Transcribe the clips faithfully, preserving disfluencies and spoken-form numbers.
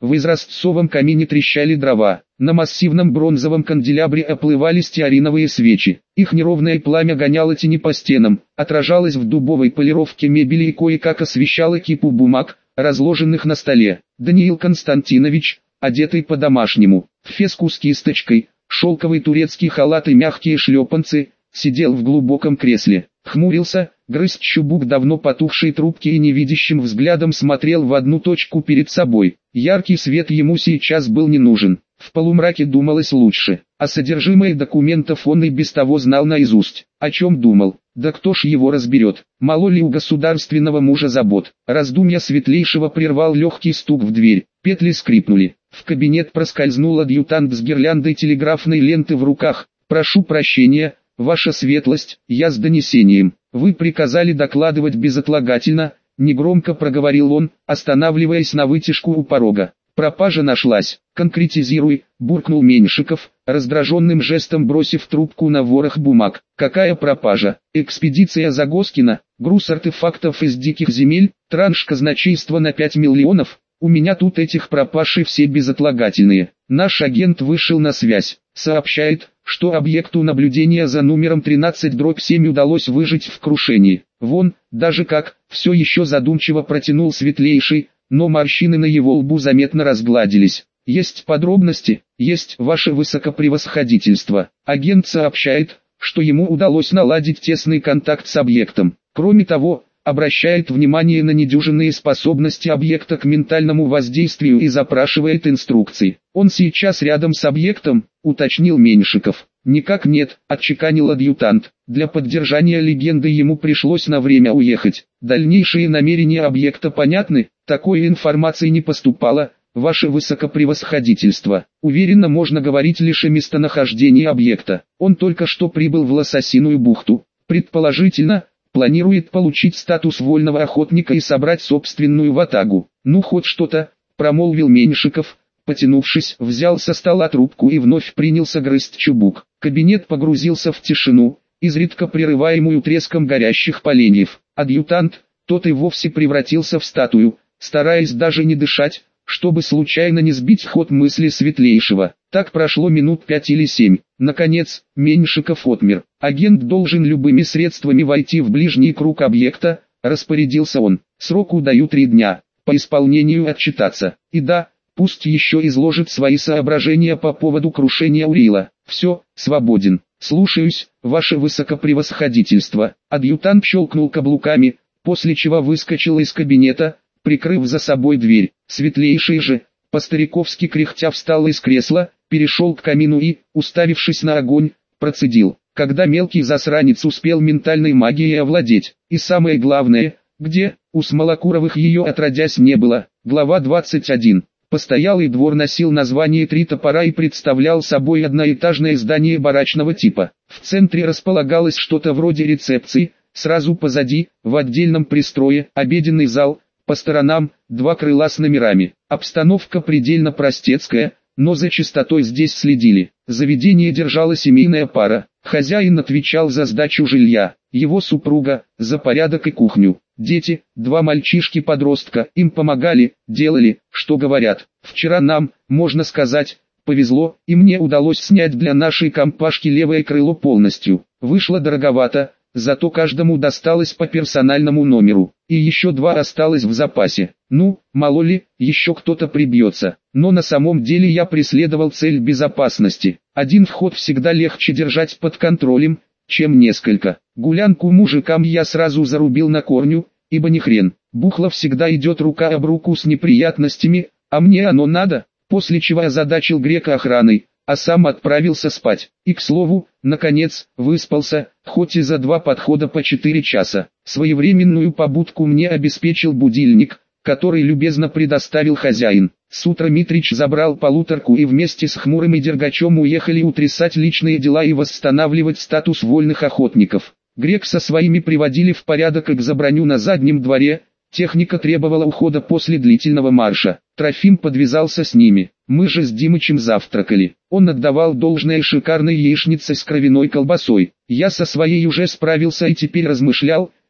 В изразцовом камине трещали дрова. На массивном бронзовом канделябре оплывали стеариновые свечи. Их неровное пламя гоняло тени по стенам, отражалось в дубовой полировке мебели и кое-как освещало кипу бумаг, разложенных на столе. Даниил Константинович, одетый по-домашнему, в феску с кисточкой, шелковый турецкий халат и мягкие шлепанцы, сидел в глубоком кресле. Хмурился, грыз чубук давно потухшей трубки и невидящим взглядом смотрел в одну точку перед собой. Яркий свет ему сейчас был не нужен. В полумраке думалось лучше, а содержимое документов он и без того знал наизусть. О чем думал? Да кто ж его разберет? Мало ли у государственного мужа забот? Раздумья Светлейшего прервал легкий стук в дверь. Петли скрипнули. В кабинет проскользнул адъютант с гирляндой телеграфной ленты в руках. «Прошу прощения, ваша светлость, я с донесением. Вы приказали докладывать безотлагательно», — негромко проговорил он, останавливаясь на вытяжку у порога. «Пропажа нашлась. Конкретизируй», — буркнул Меньшиков, раздраженным жестом бросив трубку на ворох бумаг. «Какая пропажа? Экспедиция Загоскина, груз артефактов из диких земель, транш казначейства на пять миллионов? У меня тут этих пропаж и все безотлагательные. Наш агент вышел на связь. Сообщает, что объекту наблюдения за номером тринадцать дробь семь удалось выжить в крушении. Вон, даже как», — все еще задумчиво протянул Светлейший, но морщины на его лбу заметно разгладились. «Есть подробности?» «Есть, ваше высокопревосходительство. Агент сообщает, что ему удалось наладить тесный контакт с объектом. Кроме того, обращает внимание на недюжинные способности объекта к ментальному воздействию и запрашивает инструкции. Он сейчас рядом с объектом», — уточнил Меньшиков. «Никак нет», — отчеканил адъютант. «Для поддержания легенды ему пришлось на время уехать. Дальнейшие намерения объекта понятны? Такой информации не поступало, ваше высокопревосходительство. Уверенно можно говорить лишь о местонахождении объекта. Он только что прибыл в Лососиную бухту. Предположительно, планирует получить статус вольного охотника и собрать собственную ватагу. Ну хоть что-то», — промолвил Меньшиков. Потянувшись, взял со стола трубку и вновь принялся грызть чубук. Кабинет погрузился в тишину, изредка прерываемую треском горящих поленьев. Адъютант, тот и вовсе превратился в статую, стараясь даже не дышать, чтобы случайно не сбить ход мысли Светлейшего. Так прошло минут пять или семь. Наконец, Меньшиков отмер. «Агент должен любыми средствами войти в ближний круг объекта», — распорядился он. «Сроку даю три дня. По исполнению отчитаться. И да, пусть еще изложит свои соображения по поводу крушения Урила. Все, свободен». «Слушаюсь, ваше высокопревосходительство». Адъютант щелкнул каблуками, после чего выскочил из кабинета, прикрыв за собой дверь. Светлейший же, по-стариковски кряхтя, встал из кресла, перешел к камину и, уставившись на огонь, процедил: «Когда мелкий засранец успел ментальной магией овладеть? И самое главное, где?» У Смолокуровых ее отродясь не было. Глава двадцать один. Постоялый двор носил название «Три топора» и представлял собой одноэтажное здание барачного типа. В центре располагалось что-то вроде рецепции, сразу позади, в отдельном пристрое, обеденный зал, по сторонам, два крыла с номерами. Обстановка предельно простецкая, но за чистотой здесь следили. Заведение держала семейная пара. Хозяин отвечал за сдачу жилья, его супруга – за порядок и кухню. Дети, два мальчишки-подростка, им помогали, делали, что говорят. Вчера нам, можно сказать, повезло, и мне удалось снять для нашей компашки левое крыло полностью. Вышло дороговато, зато каждому досталось по персональному номеру, и еще два осталось в запасе. Ну, мало ли, еще кто-то прибьется. Но на самом деле я преследовал цель безопасности. Один вход всегда легче держать под контролем, чем несколько. Гулянку мужикам я сразу зарубил на корню, ибо ни хрен. Бухло всегда идет рука об руку с неприятностями, а мне оно надо, после чего озадачил грека охраной, а сам отправился спать. И, к слову, наконец, выспался, хоть и за два подхода по четыре часа. Своевременную побудку мне обеспечил будильник, который любезно предоставил хозяин. С утра Митрич забрал полуторку и вместе с Хмурым и Дергачом уехали утрясать личные дела и восстанавливать статус вольных охотников. Грек со своими приводили в порядок экзоброню на заднем дворе, техника требовала ухода после длительного марша. Трофим подвязался с ними. Мы же с Димычем завтракали. Он отдавал должное шикарной яичнице с кровяной колбасой. Я со своей уже справился и теперь размышлял,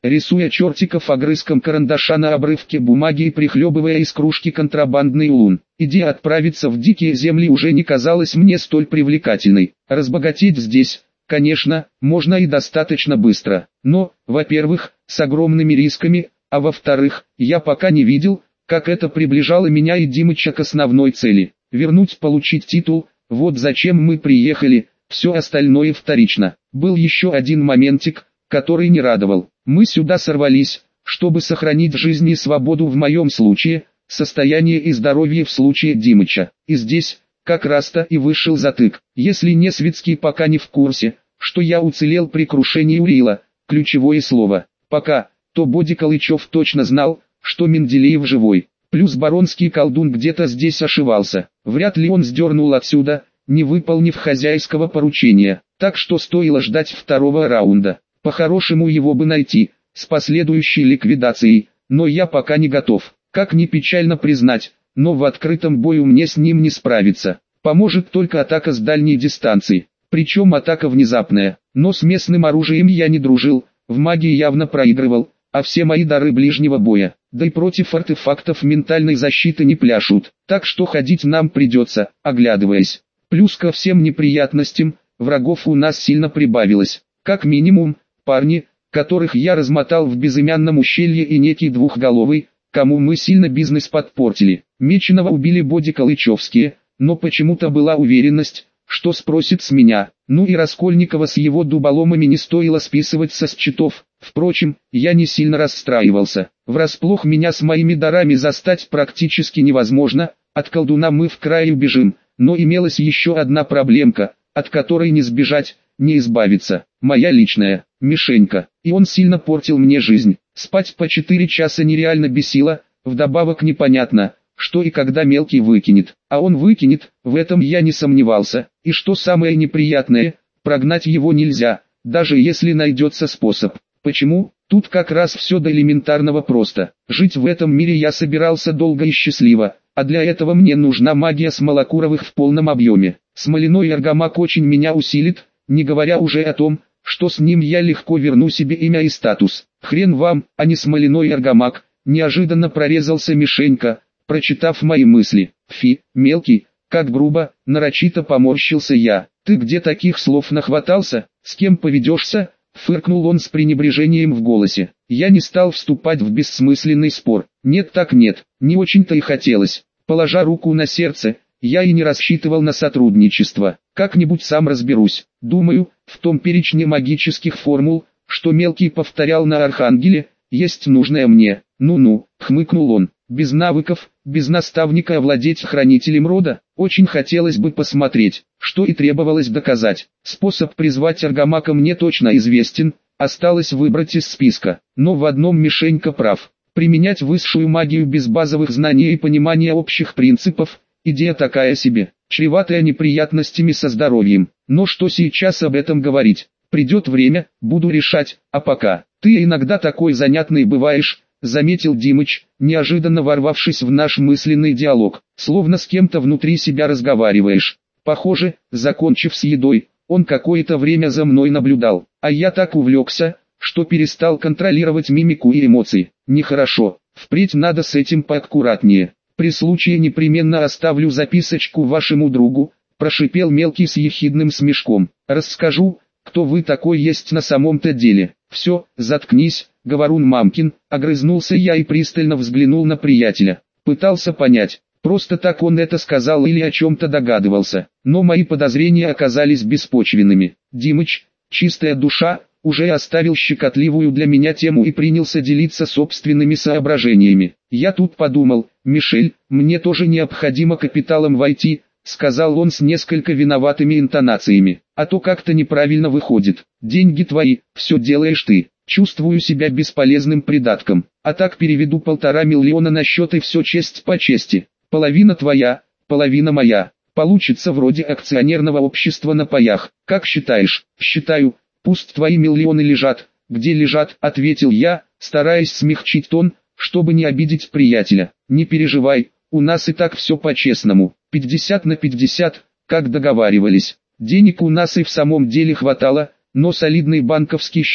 рисуя чертиков огрызком карандаша на обрывке бумаги и прихлебывая из кружки контрабандный улун. Идея отправиться в дикие земли уже не казалась мне столь привлекательной. Разбогатеть здесь, конечно, можно и достаточно быстро, но, во-первых, с огромными рисками, а во-вторых, я пока не видел, как это приближало меня и Димыча к основной цели. Вернуть, получить титул, вот зачем мы приехали, все остальное вторично. Был еще один моментик, который не радовал. Мы сюда сорвались, чтобы сохранить жизнь и свободу в моем случае, состояние и здоровье в случае Димыча. И здесь, как раз-то и вышел затык. Если Несвицкий пока не в курсе, что я уцелел при крушении Урила, ключевое слово «пока», то Боди Калычев точно знал, что Менделеев живой. Плюс баронский колдун где-то здесь ошивался. Вряд ли он сдернул отсюда, не выполнив хозяйского поручения. Так что стоило ждать второго раунда. По-хорошему его бы найти, с последующей ликвидацией, но я пока не готов. Как ни печально признать, но в открытом бою мне с ним не справиться. Поможет только атака с дальней дистанции. Причем атака внезапная. Но с местным оружием я не дружил, в магии явно проигрывал, а все мои дары ближнего боя, да и против артефактов ментальной защиты не пляшут. Так что ходить нам придется, оглядываясь. Плюс ко всем неприятностям, врагов у нас сильно прибавилось. Как минимум, парни, которых я размотал в безымянном ущелье, и некий двухголовый, кому мы сильно бизнес подпортили. Меченого убили Боди Калычевские, но почему-то была уверенность, что спросит с меня. Ну и Раскольникова с его дуболомами не стоило списывать со счетов. Впрочем, я не сильно расстраивался. Врасплох меня с моими дарами застать практически невозможно, от колдуна мы в край убежим, но имелась еще одна проблемка, от которой не сбежать, не избавиться. Моя личная Мишенька, и он сильно портил мне жизнь. Спать по четыре часа нереально бесило, вдобавок непонятно, что и когда мелкий выкинет. А он выкинет, в этом я не сомневался. И что самое неприятное, прогнать его нельзя, даже если найдется способ. Почему? Тут как раз все до элементарного просто. Жить в этом мире я собирался долго и счастливо, а для этого мне нужна магия Смолокуровых в полном объеме. Смоляной аргамак очень меня усилит, не говоря уже о том, что с ним я легко верну себе имя и статус. Хрен вам, а не смоляной аргамак, неожиданно прорезался Мишенька, прочитав мои мысли. Фи, мелкий, как грубо, нарочито поморщился я. Ты где таких слов нахватался, с кем поведешься? Фыркнул он с пренебрежением в голосе. Я не стал вступать в бессмысленный спор. Нет так нет, не очень-то и хотелось. Положа руку на сердце, я и не рассчитывал на сотрудничество. Как-нибудь сам разберусь. Думаю, в том перечне магических формул, что мелкий повторял на Архангеле, есть нужное мне. Ну-ну, хмыкнул он. Без навыков, без наставника овладеть хранителем рода, очень хотелось бы посмотреть, что и требовалось доказать. Способ призвать аргамака мне точно известен, осталось выбрать из списка. Но в одном Мишенька прав. Применять высшую магию без базовых знаний и понимания общих принципов, идея такая себе, чреватая неприятностями со здоровьем. Но что сейчас об этом говорить? Придет время, буду решать, а пока. Ты иногда такой занятный бываешь, заметил Димыч, неожиданно ворвавшись в наш мысленный диалог, словно с кем-то внутри себя разговариваешь. Похоже, закончив с едой, он какое-то время за мной наблюдал, а я так увлекся, что перестал контролировать мимику и эмоции. Нехорошо, впредь надо с этим поаккуратнее. При случае непременно оставлю записочку вашему другу, прошипел мелкий с ехидным смешком. Расскажу, кто вы такой есть на самом-то деле. Все, заткнись, говорун мамкин, огрызнулся я и пристально взглянул на приятеля. Пытался понять, просто так он это сказал или о чем-то догадывался, но мои подозрения оказались беспочвенными. Димыч, чистая душа, уже оставил щекотливую для меня тему и принялся делиться собственными соображениями. Я тут подумал, Мишель, мне тоже необходимо капиталом войти, сказал он с несколько виноватыми интонациями, а то как-то неправильно выходит. Деньги твои, все делаешь ты. Чувствую себя бесполезным придатком, а так переведу полтора миллиона на счет и все честь по чести. Половина твоя, половина моя. Получится вроде акционерного общества на паях. Как считаешь? Считаю. Пусть твои миллионы лежат, где лежат, ответил я, стараясь смягчить тон, чтобы не обидеть приятеля. Не переживай, у нас и так все по-честному. пятьдесят на пятьдесят, как договаривались. Денег у нас и в самом деле хватало, но солидный банковский счет,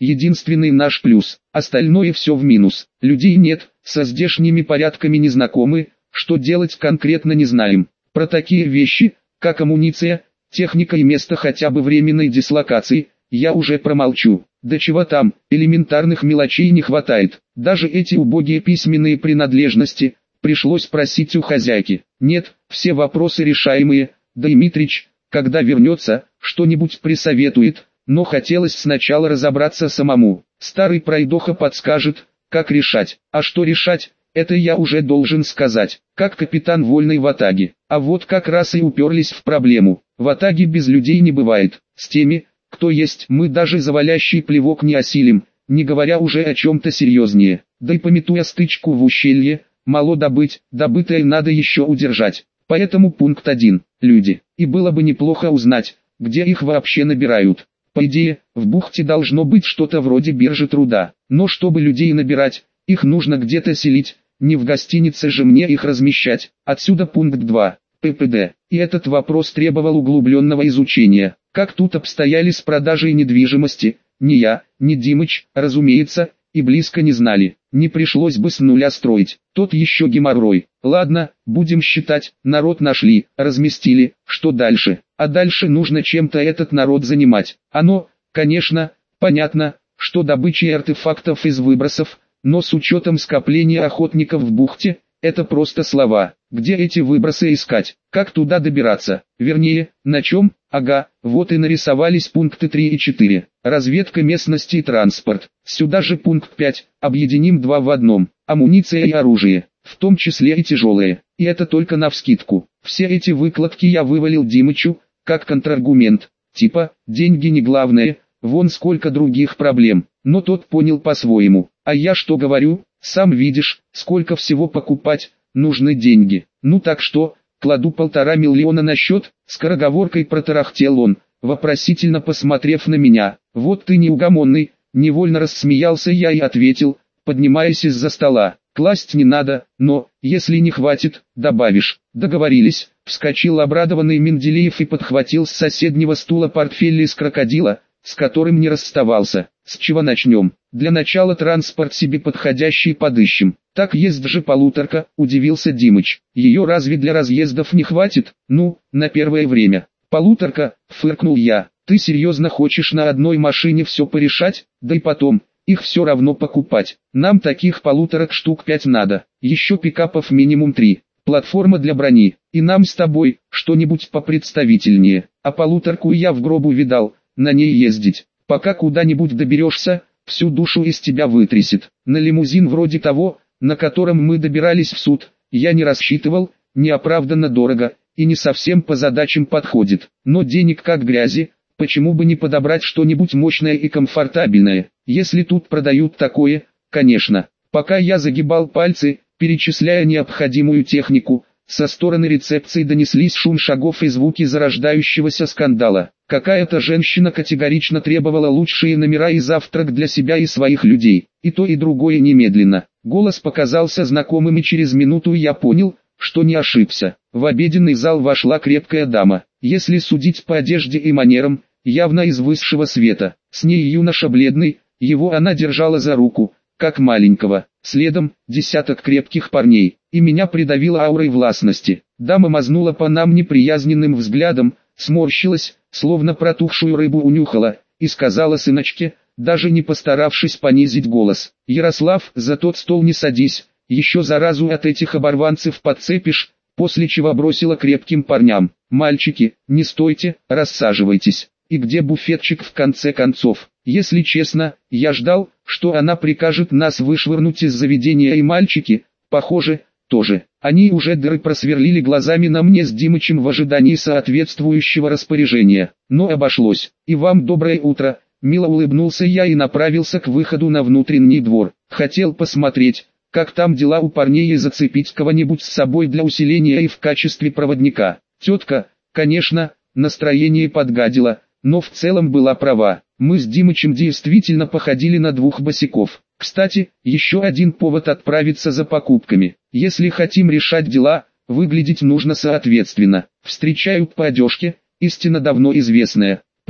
единственный наш плюс, остальное все в минус. Людей нет, со здешними порядками не знакомы, что делать конкретно не знаем. Про такие вещи, как амуниция, техника и место хотя бы временной дислокации, я уже промолчу. Да чего там, элементарных мелочей не хватает. Даже эти убогие письменные принадлежности пришлось просить у хозяйки. Нет, все вопросы решаемые, да и Митрич, когда вернется, что-нибудь присоветует, но хотелось сначала разобраться самому. Старый пройдоха подскажет, как решать. А что решать, это я уже должен сказать, как капитан вольной ватаги. А вот как раз и уперлись в проблему. Ватаги без людей не бывает. С теми, кто есть, мы даже завалящий плевок не осилим, не говоря уже о чем-то серьезнее. Да и памятуя стычку в ущелье, мало добыть, добытое надо еще удержать. Поэтому пункт один. Люди. И было бы неплохо узнать, где их вообще набирают. По идее, в бухте должно быть что-то вроде биржи труда. Но чтобы людей набирать, их нужно где-то селить, не в гостинице же мне их размещать. Отсюда пункт два. ППД. И этот вопрос требовал углубленного изучения. Как тут обстояли с продажей недвижимости, ни я, ни Димыч, разумеется, и близко не знали. Не пришлось бы с нуля строить. Тот еще геморрой. Ладно, будем считать, народ нашли, разместили, что дальше? А дальше нужно чем-то этот народ занимать. Оно, конечно, понятно, что добычей артефактов из выбросов, но с учетом скопления охотников в бухте, это просто слова. Где эти выбросы искать? Как туда добираться? Вернее, на чем? Ага, вот и нарисовались пункты три и четыре. Разведка местности и транспорт. Сюда же пункт пять. Объединим два в одном. Амуниция и оружие, в том числе и тяжелые. И это только навскидку. Все эти выкладки я вывалил Димычу, как контраргумент. Типа, деньги не главное, вон сколько других проблем. Но тот понял по-своему. А я что говорю? Сам видишь, сколько всего покупать, нужны деньги. Ну так что, кладу полтора миллиона на счет, скороговоркой протарахтел он, вопросительно посмотрев на меня. Вот ты неугомонный, невольно рассмеялся я и ответил, поднимаясь из-за стола. Класть не надо, но, если не хватит, добавишь. Договорились. Вскочил обрадованный Менделеев и подхватил с соседнего стула портфель из крокодила, с которым не расставался. С чего начнем? Для начала транспорт себе подходящий подыщем. Так есть же полуторка, удивился Димыч. Ее разве для разъездов не хватит? Ну, на первое время. Полуторка, фыркнул я. Ты серьезно хочешь на одной машине все порешать? Да и потом, их все равно покупать. Нам таких полуторок штук пять надо. Еще пикапов минимум три. Платформа для брони. И нам с тобой, что-нибудь попредставительнее. А полуторку я в гробу видал, на ней ездить. Пока куда-нибудь доберешься, всю душу из тебя вытрясет. На лимузин вроде того, на котором мы добирались в суд, я не рассчитывал, неоправданно дорого, и не совсем по задачам подходит. Но денег как грязи, почему бы не подобрать что-нибудь мощное и комфортабельное, если тут продают такое, конечно. Пока я загибал пальцы, перечисляя необходимую технику, со стороны рецепции донеслись шум шагов и звуки зарождающегося скандала. Какая-то женщина категорично требовала лучшие номера и завтрак для себя и своих людей. И то и другое немедленно. Голос показался знакомым, и через минуту я понял, что не ошибся. В обеденный зал вошла крепкая дама. Если судить по одежде и манерам, явно из высшего света. С ней юноша бледный, его она держала за руку, как маленького. Следом десяток крепких парней, и меня придавило аурой властности. Дама мазнула по нам неприязненным взглядом, сморщилась, словно протухшую рыбу унюхала, и сказала сыночке, даже не постаравшись понизить голос: «Ярослав, за тот стол не садись, еще заразу от этих оборванцев подцепишь», после чего бросила крепким парням: «Мальчики, не стойте, рассаживайтесь». И где буфетчик в конце концов? Если честно, я ждал, что она прикажет нас вышвырнуть из заведения, и мальчики, похоже, тоже. Они уже дыры просверлили глазами на мне с Димычем в ожидании соответствующего распоряжения. Но обошлось. «И вам доброе утро», мило улыбнулся я и направился к выходу на внутренний двор. Хотел посмотреть, как там дела у парней, и зацепить кого-нибудь с собой для усиления и в качестве проводника. Тетка, конечно, настроение подгадила, но в целом была права. Мы с Димычем действительно походили на двух босиков. Кстати, еще один повод отправиться за покупками. Если хотим решать дела, выглядеть нужно соответственно. Встречают по одежке, истина давно известная.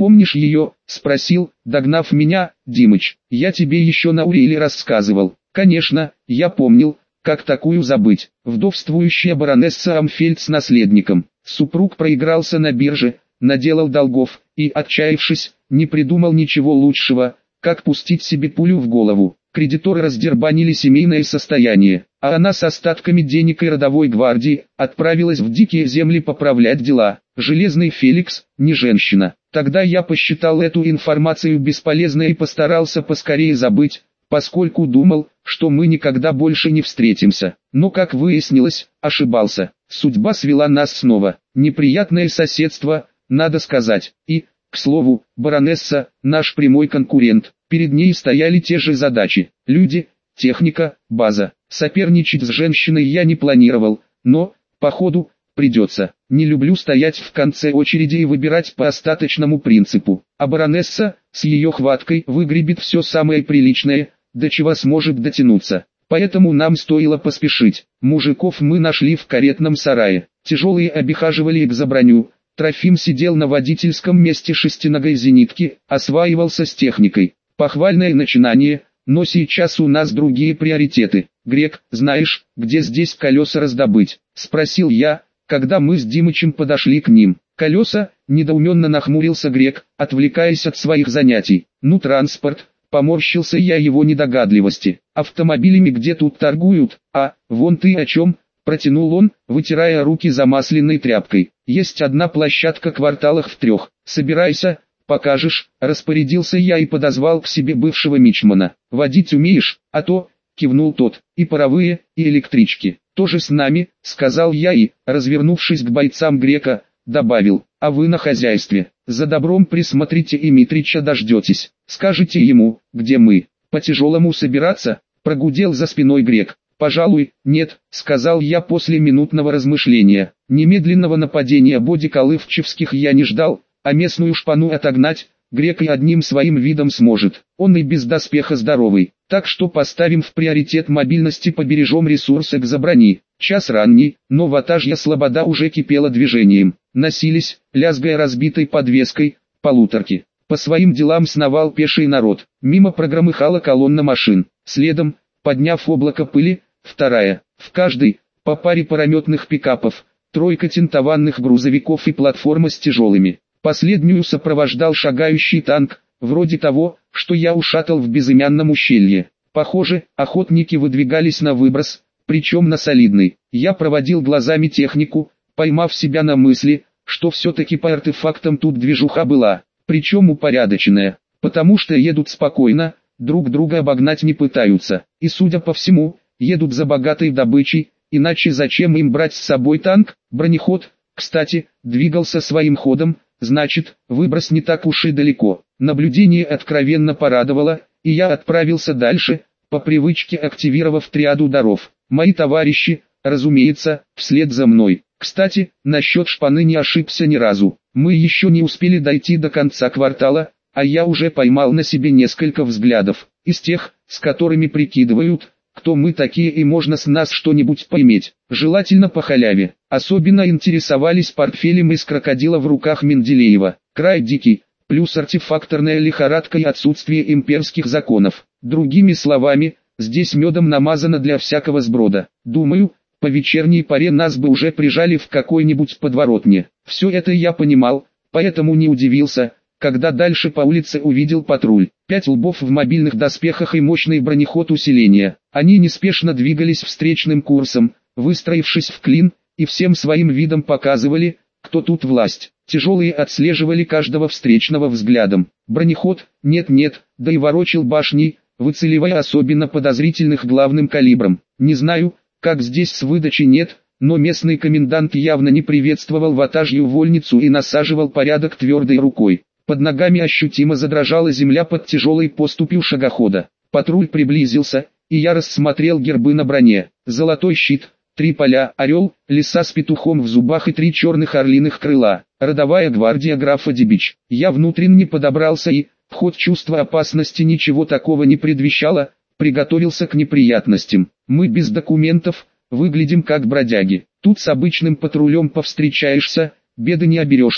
помнишь ее?» – спросил, догнав меня, Димыч. «Я тебе еще на Уриле рассказывал». «Конечно, я помнил, как такую забыть». Вдовствующая баронесса Амфельд с наследником. Супруг проигрался на бирже, наделал долгов, и, отчаявшись, не придумал ничего лучшего, как пустить себе пулю в голову. Кредиторы раздербанили семейное состояние, а она с остатками денег и родовой гвардии отправилась в дикие земли поправлять дела. Железный Феликс, не женщина. Тогда я посчитал эту информацию бесполезной и постарался поскорее забыть, поскольку думал, что мы никогда больше не встретимся. Но, как выяснилось, ошибался. Судьба свела нас снова. Неприятное соседство, надо сказать. И, к слову, баронесса, наш прямой конкурент. Перед ней стояли те же задачи. Люди, техника, база. Соперничать с женщиной я не планировал, но, походу, придется. Не люблю стоять в конце очереди и выбирать по остаточному принципу. А баронесса, с ее хваткой, выгребет все самое приличное, до чего сможет дотянуться. Поэтому нам стоило поспешить. Мужиков мы нашли в каретном сарае. Тяжелые обихаживали их за броню. Трофим сидел на водительском месте шестиногой зенитки, осваивался с техникой. Похвальное начинание, но сейчас у нас другие приоритеты. «Грек, знаешь, где здесь колеса раздобыть?» – спросил я, когда мы с Димычем подошли к ним. «Колеса?» – недоуменно нахмурился Грек, отвлекаясь от своих занятий. «Ну, транспорт», – поморщился я его недогадливости. «Автомобилями где тут торгуют? А, вон ты о чем?» – протянул он, вытирая руки замасленной тряпкой. «Есть одна площадка кварталах в трех. Собирайся, покажешь», – распорядился я и подозвал к себе бывшего мичмана. «Водить умеешь, а то», – кивнул тот, – «и паровые, и электрички». «Тоже с нами», – сказал я и, развернувшись к бойцам Грека, добавил, «а вы на хозяйстве. За добром присмотрите и Митрича дождетесь. Скажите ему, где мы. По-тяжелому собираться?» – прогудел за спиной Грек. «Пожалуй, нет», — сказал я после минутного размышления. Немедленного нападения бодиколывчевских я не ждал, а местную шпану отогнать Грек и одним своим видом сможет. Он и без доспеха здоровый, так что поставим в приоритет мобильности, побережем ресурсы к заброни. Час ранний, но ватажья слобода уже кипела движением. Носились, лязгая разбитой подвеской, полуторки. По своим делам сновал пеший народ. Мимо прогромыхала колонна машин. Следом, подняв облако пыли, вторая. В каждой, по паре парометных пикапов, тройка тентованных грузовиков и платформа с тяжелыми. Последнюю сопровождал шагающий танк, вроде того, что я ушатал в безымянном ущелье. Похоже, охотники выдвигались на выброс, причем на солидный. Я проводил глазами технику, поймав себя на мысли, что все-таки по артефактам тут движуха была, причем упорядоченная, потому что едут спокойно, друг друга обогнать не пытаются, и, судя по всему, едут за богатой добычей, иначе зачем им брать с собой танк? Бронеход, кстати, двигался своим ходом, значит, выброс не так уж и далеко. Наблюдение откровенно порадовало, и я отправился дальше, по привычке активировав триаду даров. Мои товарищи, разумеется, вслед за мной. Кстати, насчет шпаны не ошибся ни разу. Мы еще не успели дойти до конца квартала, а я уже поймал на себе несколько взглядов, из тех, с которыми прикидывают, кто мы такие и можно с нас что-нибудь поиметь, желательно по халяве. Особенно интересовались портфелем из крокодила в руках Менделеева. Край дикий, плюс артефакторная лихорадка и отсутствие имперских законов. Другими словами, здесь медом намазано для всякого сброда. Думаю, по вечерней поре нас бы уже прижали в какой-нибудь подворотне. Все это я понимал, поэтому не удивился, когда дальше по улице увидел патруль. Пять лбов в мобильных доспехах и мощный бронеход усиления. Они неспешно двигались встречным курсом, выстроившись в клин, и всем своим видом показывали, кто тут власть. Тяжелые отслеживали каждого встречного взглядом. Бронеход, нет-нет, да и ворочил башней, выцеливая особенно подозрительных главным калибром. Не знаю, как здесь с выдачей нет, но местный комендант явно не приветствовал ватажью вольницу и насаживал порядок твердой рукой. Под ногами ощутимо задрожала земля под тяжелой поступью шагохода. Патруль приблизился, и я рассмотрел гербы на броне. Золотой щит, три поля, орел, лиса с петухом в зубах и три черных орлиных крыла. Родовая гвардия графа Дебич. Я внутренне подобрался и, в ход чувства опасности ничего такого не предвещало, приготовился к неприятностям. Мы без документов, выглядим как бродяги. Тут с обычным патрулем повстречаешься, беды не оберешься,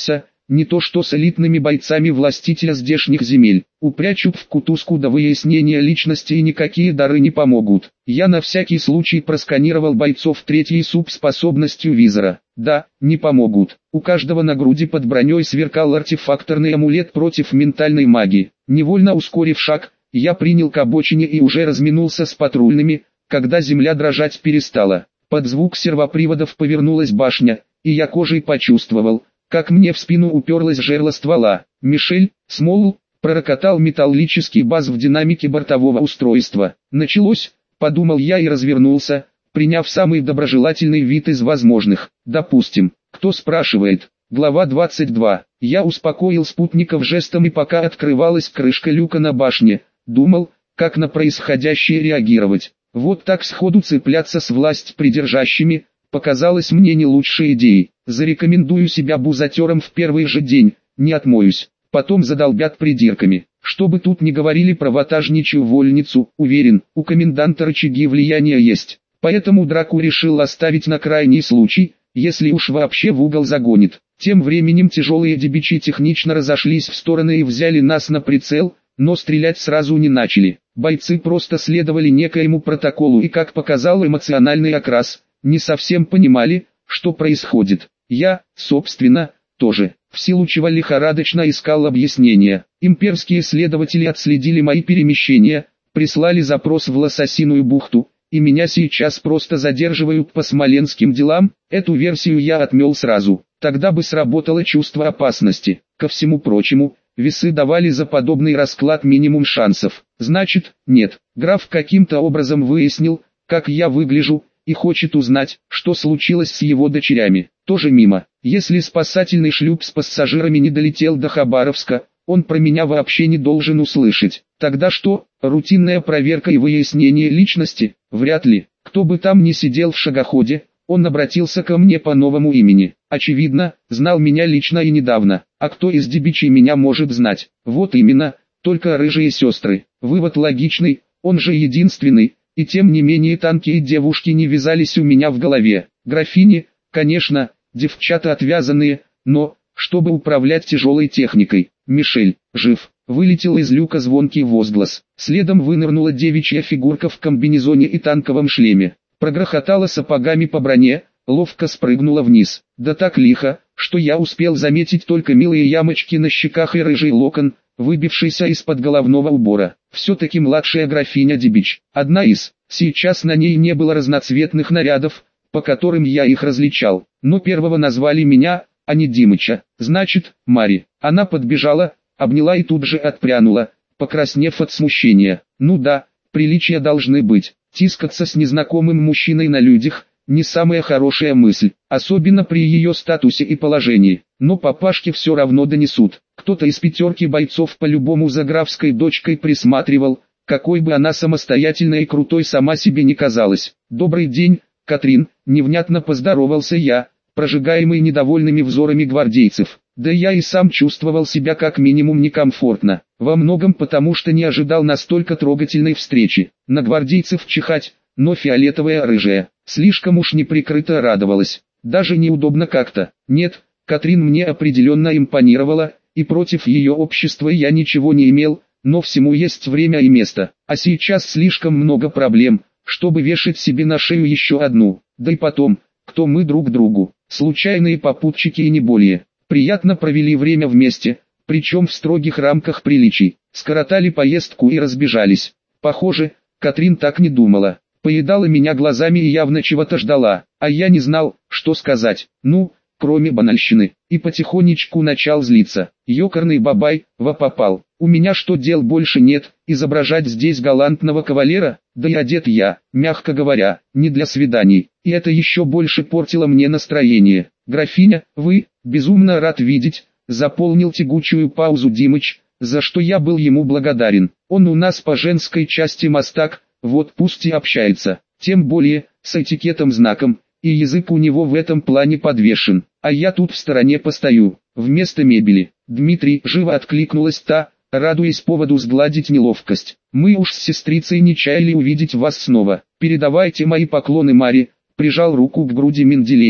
не то что с элитными бойцами властителя здешних земель. Упрячут в кутузку до выяснения личности и никакие дары не помогут. Я на всякий случай просканировал бойцов третьей субспособностью визора. Да, не помогут. У каждого на груди под броней сверкал артефакторный амулет против ментальной магии. Невольно ускорив шаг, я принял к обочине и уже разминулся с патрульными, когда земля дрожать перестала. Под звук сервоприводов повернулась башня, и я кожей почувствовал, как мне в спину уперлось жерло ствола. «Мишель, Смолл», — пророкотал металлический бас в динамике бортового устройства. «Началось», — подумал я и развернулся, приняв самый доброжелательный вид из возможных. «Допустим, кто спрашивает?» Глава двадцать два. Я успокоил спутников жестом, и пока открывалась крышка люка на башне, думал, как на происходящее реагировать. Вот так сходу цепляться с власть придержащими показалось мне не лучшей идеей. Зарекомендую себя бузатером в первый же день, не отмоюсь, потом задолбят придирками. Что бы тут ни говорили про ватажничью вольницу, уверен, у коменданта рычаги влияния есть. Поэтому драку решил оставить на крайний случай, если уж вообще в угол загонит. Тем временем тяжелые дебичи технично разошлись в стороны и взяли нас на прицел, но стрелять сразу не начали. Бойцы просто следовали некоему протоколу и, как показал эмоциональный окрас, не совсем понимали, что происходит. Я, собственно, тоже, в силу чего лихорадочно искал объяснения. Имперские следователи отследили мои перемещения, прислали запрос в Лососиную бухту, и меня сейчас просто задерживают по смоленским делам. Эту версию я отмел сразу. Тогда бы сработало чувство опасности. Ко всему прочему, весы давали за подобный расклад минимум шансов. Значит, нет. Граф каким-то образом выяснил, как я выгляжу, и хочет узнать, что случилось с его дочерями. Тоже мимо. Если спасательный шлюп с пассажирами не долетел до Хабаровска, он про меня вообще не должен услышать. Тогда что? Рутинная проверка и выяснение личности? Вряд ли. Кто бы там ни сидел в шагоходе, он обратился ко мне по новому имени. Очевидно, знал меня лично и недавно. А кто из дебичей меня может знать? Вот именно, только рыжие сестры. Вывод логичный, он же единственный, и тем не менее тонкие девушки не вязались у меня в голове. Графини, конечно, девчата отвязанные, но, чтобы управлять тяжелой техникой. Мишель, жив. Вылетел из люка звонкий возглас. Следом вынырнула девичья фигурка в комбинезоне и танковом шлеме. Прогрохотала сапогами по броне, ловко спрыгнула вниз. Да так лихо, что я успел заметить только милые ямочки на щеках и рыжий локон, выбившийся из-под головного убора. Все-таки младшая графиня Дебич. Одна из. Сейчас на ней не было разноцветных нарядов, по которым я их различал. Но первого назвали меня, а не Димыча. Значит, Мари. Она подбежала, обняла и тут же отпрянула, покраснев от смущения. Ну да, приличия должны быть. Тискаться с незнакомым мужчиной на людях – не самая хорошая мысль, особенно при ее статусе и положении. Но папашке все равно донесут. Кто-то из пятерки бойцов по-любому за графской дочкой присматривал, какой бы она самостоятельной и крутой сама себе не казалась. «Добрый день, Катрин», – невнятно поздоровался я, прожигаемый недовольными взорами гвардейцев. Да я и сам чувствовал себя как минимум некомфортно, во многом потому что не ожидал настолько трогательной встречи. На гвардейцев чихать, но фиолетовая рыжая, слишком уж неприкрыто радовалась. Даже неудобно как-то. Нет, Катрин мне определенно импонировала, и против ее общества я ничего не имел, но всему есть время и место. А сейчас слишком много проблем, чтобы вешать себе на шею еще одну. Да и потом, кто мы друг другу? Случайные попутчики и не более. Приятно провели время вместе, причем в строгих рамках приличий. Скоротали поездку и разбежались. Похоже, Катрин так не думала. Поедала меня глазами и явно чего-то ждала, а я не знал, что сказать. Ну, кроме банальщины. И потихонечку начал злиться. Ёкарный бабай, во попал. У меня что, дел больше нет, изображать здесь галантного кавалера? Да и одет я, мягко говоря, не для свиданий. И это еще больше портило мне настроение. «Графиня, вы, безумно рад видеть», — заполнил тягучую паузу Димыч, за что я был ему благодарен. Он у нас по женской части мастак, вот пусть и общается. Тем более, с этикетом-знаком, и язык у него в этом плане подвешен. А я тут в стороне постою, вместо мебели. «Дмитрий», — живо откликнулась та, радуясь поводу сгладить неловкость. «Мы уж с сестрицей не чаяли увидеть вас снова. Передавайте мои поклоны Маре», — прижал руку к груди Менделеев.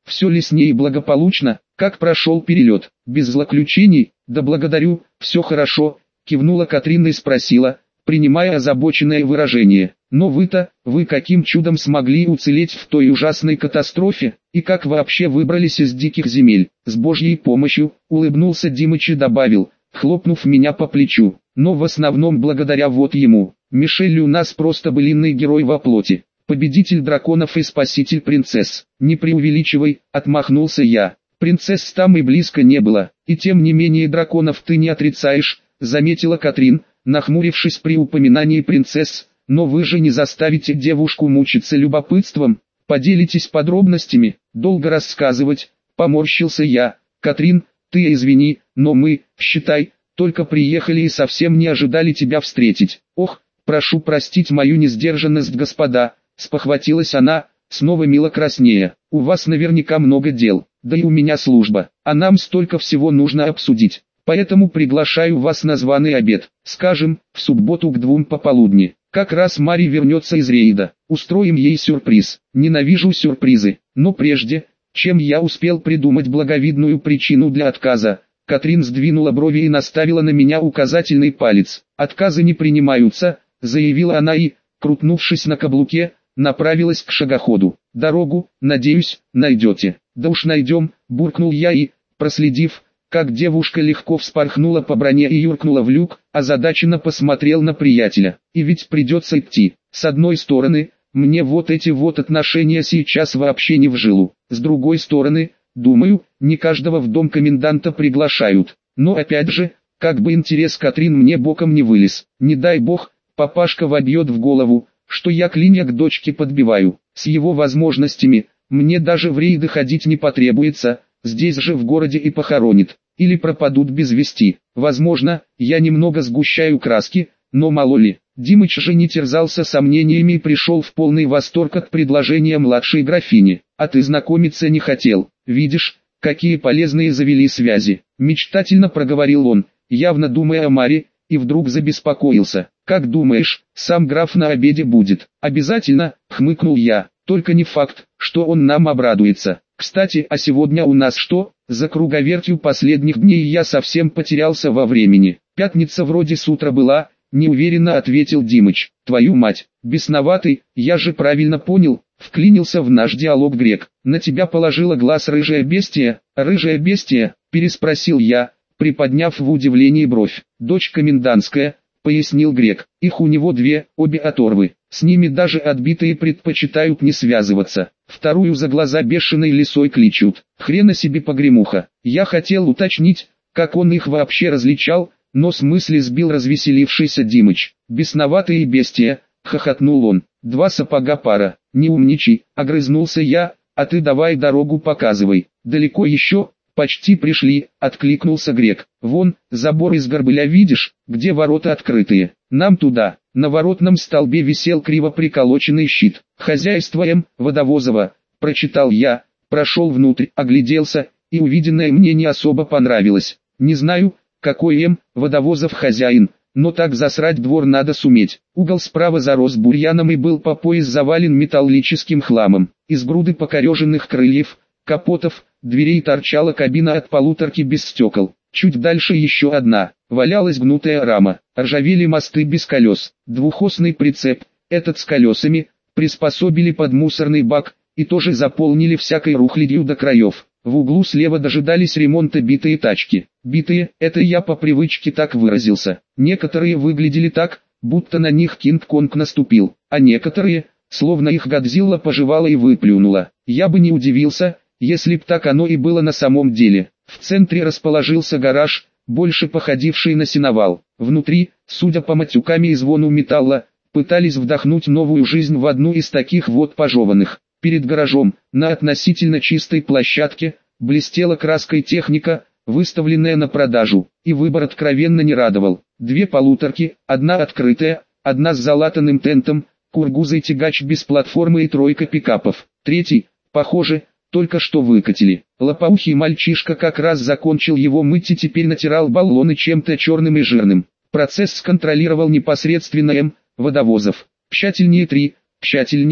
Все ли с ней благополучно? Как прошел перелет? Без злоключений? Да благодарю, все хорошо, кивнула Катрин и спросила, принимая озабоченное выражение. Но вы-то, вы каким чудом смогли уцелеть в той ужасной катастрофе, и как вообще выбрались из диких земель? С Божьей помощью, улыбнулся Димыч и добавил, хлопнув меня по плечу. Но в основном благодаря вот ему. Мишель у нас просто былинный герой во плоти. Победитель драконов и спаситель принцесс. Не преувеличивай, отмахнулся я. Принцесс там и близко не было, и тем не менее драконов ты не отрицаешь, заметила Катрин, нахмурившись при упоминании принцесс. Но вы же не заставите девушку мучиться любопытством, поделитесь подробностями, долго рассказывать, поморщился я. Катрин, ты извини, но мы, считай, только приехали и совсем не ожидали тебя встретить. Ох, прошу простить мою несдержанность, господа, спохватилась она, снова мило краснея. У вас наверняка много дел, да и у меня служба, а нам столько всего нужно обсудить. Поэтому приглашаю вас на званый обед, скажем, в субботу к двум пополудни. Как раз Мари вернется из рейда, устроим ей сюрприз. Ненавижу сюрпризы, но прежде, чем я успел придумать благовидную причину для отказа, Катрин сдвинула брови и наставила на меня указательный палец. «Отказы не принимаются», — заявила она и, крутнувшись на каблуке, направилась к шагоходу. «Дорогу, надеюсь, найдете». «Да уж найдем», — буркнул я и, проследив, как девушка легко вспорхнула по броне и юркнула в люк, озадаченно посмотрел на приятеля. «И ведь придется идти. С одной стороны, мне вот эти вот отношения сейчас вообще не в жилу. С другой стороны, думаю, не каждого в дом коменданта приглашают. Но опять же, как бы интерес Катрин мне боком не вылез. Не дай бог, папашка вобьет в голову, что я клинья к дочке подбиваю. С его возможностями, мне даже в рейды ходить не потребуется, здесь же в городе и похоронит. Или пропадут без вести. Возможно, я немного сгущаю краски, но мало ли». Димыч же не терзался сомнениями и пришел в полный восторг от предложения младшей графини. «А ты знакомиться не хотел, видишь, какие полезные завели связи», мечтательно проговорил он, явно думая о Маре, и вдруг забеспокоился. «Как думаешь, сам граф на обеде будет?» «Обязательно», хмыкнул я, «только не факт, что он нам обрадуется. Кстати, а сегодня у нас что?» За круговертью последних дней я совсем потерялся во времени. «Пятница вроде с утра была», неуверенно ответил Димыч. «Твою мать, бесноватый, я же правильно понял», вклинился в наш диалог грек. «На тебя положила глаз рыжая бестия?» «Рыжая бестия?» переспросил я, приподняв в удивлении бровь. «Дочь комендантская», пояснил грек. «Их у него две, обе оторвы. С ними даже отбитые предпочитают не связываться. Вторую за глаза бешеной лисой кличут. Хрена себе погремуха». Я хотел уточнить, как он их вообще различал, но с мысли сбил развеселившийся Димыч. «Бесноватый и бестия», хохотнул он. «Два сапога пара». «Не умничай», огрызнулся я, «а ты давай дорогу показывай». «Далеко еще?» «Почти пришли», откликнулся грек. «Вон, забор из горбыля видишь, где ворота открытые. Нам туда». На воротном столбе висел криво приколоченный щит. «Хозяйство М. Водовозова», прочитал я, прошел внутрь, огляделся, и увиденное мне не особо понравилось. Не знаю, какой М. Водовозов хозяин, но так засрать двор надо суметь. Угол справа зарос бурьяном и был по пояс завален металлическим хламом. Из груды покореженных крыльев, капотов, дверей торчала кабина от полуторки без стекол. Чуть дальше еще одна, валялась гнутая рама, ржавели мосты без колес, двухосный прицеп, этот с колесами, приспособили под мусорный бак, и тоже заполнили всякой рухлядью до краев. В углу слева дожидались ремонта битые тачки. Битые, это я по привычке так выразился. Некоторые выглядели так, будто на них Кинг-Конг наступил, а некоторые, словно их Годзилла пожевала и выплюнула. Я бы не удивился, если б так оно и было на самом деле. В центре расположился гараж, больше походивший на сеновал. Внутри, судя по матюкам и звону металла, пытались вдохнуть новую жизнь в одну из таких вот пожеванных. Перед гаражом, на относительно чистой площадке, блестела краской техника, выставленная на продажу, и выбор откровенно не радовал. Две полуторки, одна открытая, одна с залатанным тентом, кургузый тягач без платформы и тройка пикапов. Третий, похоже, только что выкатили. Лопоухий мальчишка как раз закончил его мыть и теперь натирал баллоны чем-то черным и жирным. Процесс сконтролировал непосредственно М. Водовозов. «Тщательнее три, тщательнее»,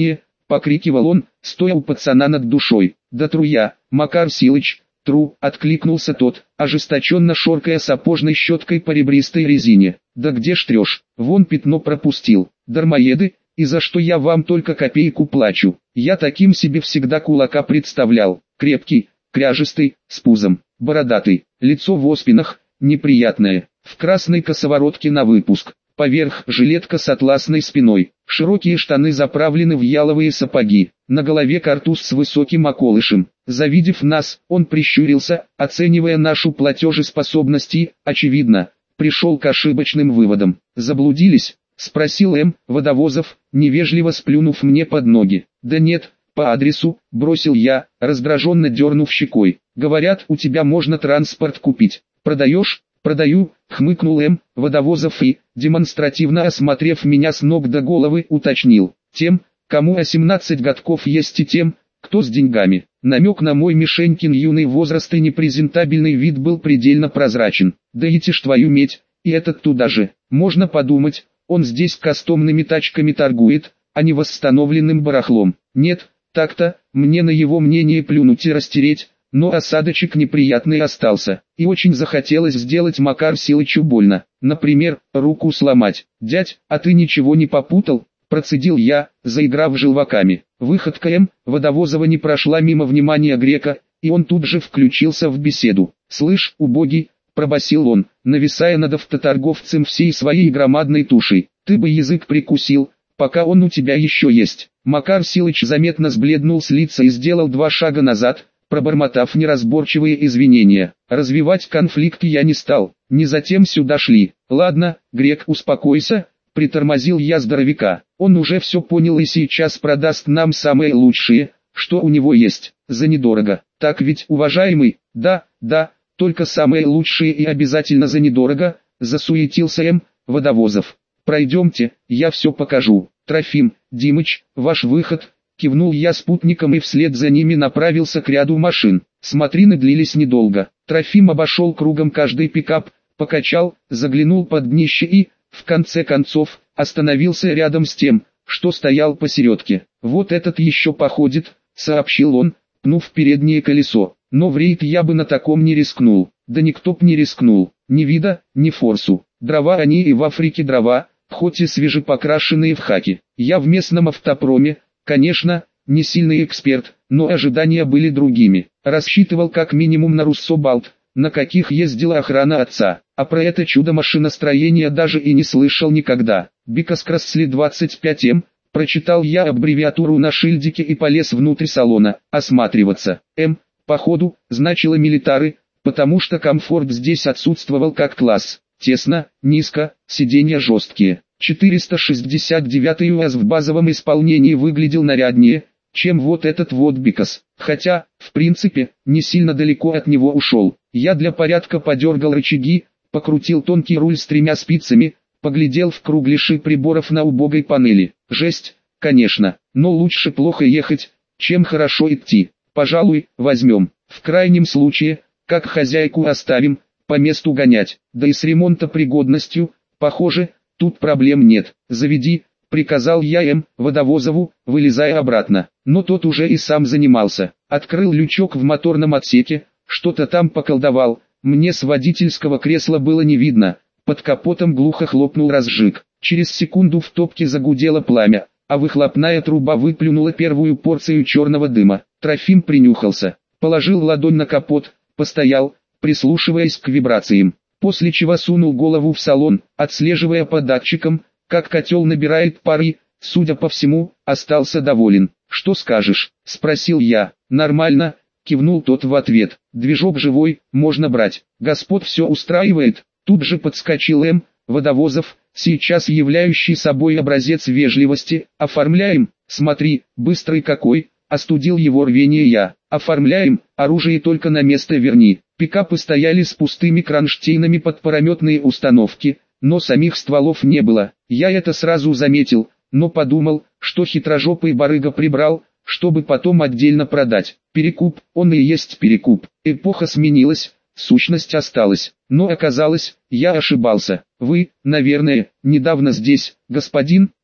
покрикивал он, стоя у пацана над душой. Да тру я, Макар Силыч, тру, откликнулся тот, ожесточенно шоркая сапожной щеткой по ребристой резине. Да где ж трешь, вон пятно пропустил, дармоеды, и за что я вам только копейку плачу. Я таким себе всегда кулака представлял, крепкий, кряжистый, с пузом, бородатый, лицо в оспинах, неприятное, в красной косоворотке на выпуск, поверх жилетка с атласной спиной, широкие штаны заправлены в яловые сапоги, на голове картуз с высоким околышем. Завидев нас, он прищурился, оценивая нашу платежеспособность и, очевидно, пришел к ошибочным выводам. «Заблудились?» — спросил М. Водовозов, невежливо сплюнув мне под ноги. «Да нет, по адресу», — бросил я, раздраженно дернув щекой. «Говорят, у тебя можно транспорт купить. Продаешь?» «Продаю», — хмыкнул М. Водовозов и, демонстративно осмотрев меня с ног до головы, уточнил. «Тем, кому восемнадцать годков, есть и тем, кто с деньгами». Намек на мой Мишенькин юный возраст и непрезентабельный вид был предельно прозрачен. «Да идти ж твою медь, и этот туда же. Можно подумать, он здесь кастомными тачками торгует, а не восстановленным барахлом. Нет, так-то, мне на его мнение плюнуть и растереть». Но осадочек неприятный остался, и очень захотелось сделать Макар Силычу больно, например, руку сломать. «Дядь, а ты ничего не попутал?» – процедил я, заиграв желваками. Выходка М. Водовозова не прошла мимо внимания грека, и он тут же включился в беседу. «Слышь, убогий», – пробасил он, нависая над автоторговцем всей своей громадной тушей, – «ты бы язык прикусил, пока он у тебя еще есть». Макар Силыч заметно сбледнул с лица и сделал два шага назад, пробормотав неразборчивые извинения. Развивать конфликт я не стал, не затем сюда шли. «Ладно, грек, успокойся», — притормозил я здоровяка. «Он уже все понял и сейчас продаст нам самые лучшие, что у него есть, за недорого. Так ведь, уважаемый?» «Да, да, только самые лучшие и обязательно за недорого», — засуетился М. Водовозов. «Пройдемте, я все покажу. Трофим, Димыч, ваш выход». Кивнул я спутником и вслед за ними направился к ряду машин. Смотрины длились недолго. Трофим обошел кругом каждый пикап, покачал, заглянул под днище и, в конце концов, остановился рядом с тем, что стоял посередке. «Вот этот еще походит», — сообщил он, пнув переднее колесо. «Но в рейд я бы на таком не рискнул». Да никто б не рискнул. Ни вида, ни форсу. Дрова они и в Африке дрова, хоть и свежепокрашенные в хаки. Я в местном автопроме, конечно, не сильный эксперт, но ожидания были другими. Рассчитывал как минимум на Руссобалт, на каких ездила охрана отца, а про это чудо машиностроения даже и не слышал никогда. «Бикас Кроссли двадцать пять эм», прочитал я аббревиатуру на шильдике и полез внутрь салона, осматриваться. «М», походу, значило милитары, потому что комфорт здесь отсутствовал как класс. Тесно, низко, сиденья жесткие. четыреста шестьдесят девятый УАЗ в базовом исполнении выглядел наряднее, чем вот этот вот Бикас. Хотя, в принципе, не сильно далеко от него ушел. Я для порядка подергал рычаги, покрутил тонкий руль с тремя спицами, поглядел в кругляши приборов на убогой панели. Жесть, конечно, но лучше плохо ехать, чем хорошо идти. Пожалуй, возьмем. В крайнем случае, как хозяйку оставим, по месту гонять. Да и с ремонтопригодностью, похоже, тут проблем нет. «Заведи», — приказал я М. Водовозову, вылезая обратно. Но тот уже и сам занимался. Открыл лючок в моторном отсеке, что-то там поколдовал. Мне с водительского кресла было не видно. Под капотом глухо хлопнул разжиг. Через секунду в топке загудело пламя, а выхлопная труба выплюнула первую порцию черного дыма. Трофим принюхался, положил ладонь на капот, постоял, прислушиваясь к вибрациям. После чего сунул голову в салон, отслеживая по датчикам, как котел набирает пары, судя по всему, остался доволен. «Что скажешь?» – спросил я. «Нормально», – кивнул тот в ответ. «Движок живой, можно брать. Господ все устраивает». Тут же подскочил М. Водовозов, сейчас являющий собой образец вежливости. «Оформляем, смотри, быстрый какой», – остудил его рвение я. «Оформляем, оружие только на место верни». Пикапы стояли с пустыми кронштейнами под парометные установки, но самих стволов не было. Я это сразу заметил, но подумал, что хитрожопый барыга прибрал, чтобы потом отдельно продать. Перекуп, он и есть перекуп. Эпоха сменилась, сущность осталась. Но оказалось, я ошибался. «Вы, наверное, недавно здесь, господин?» –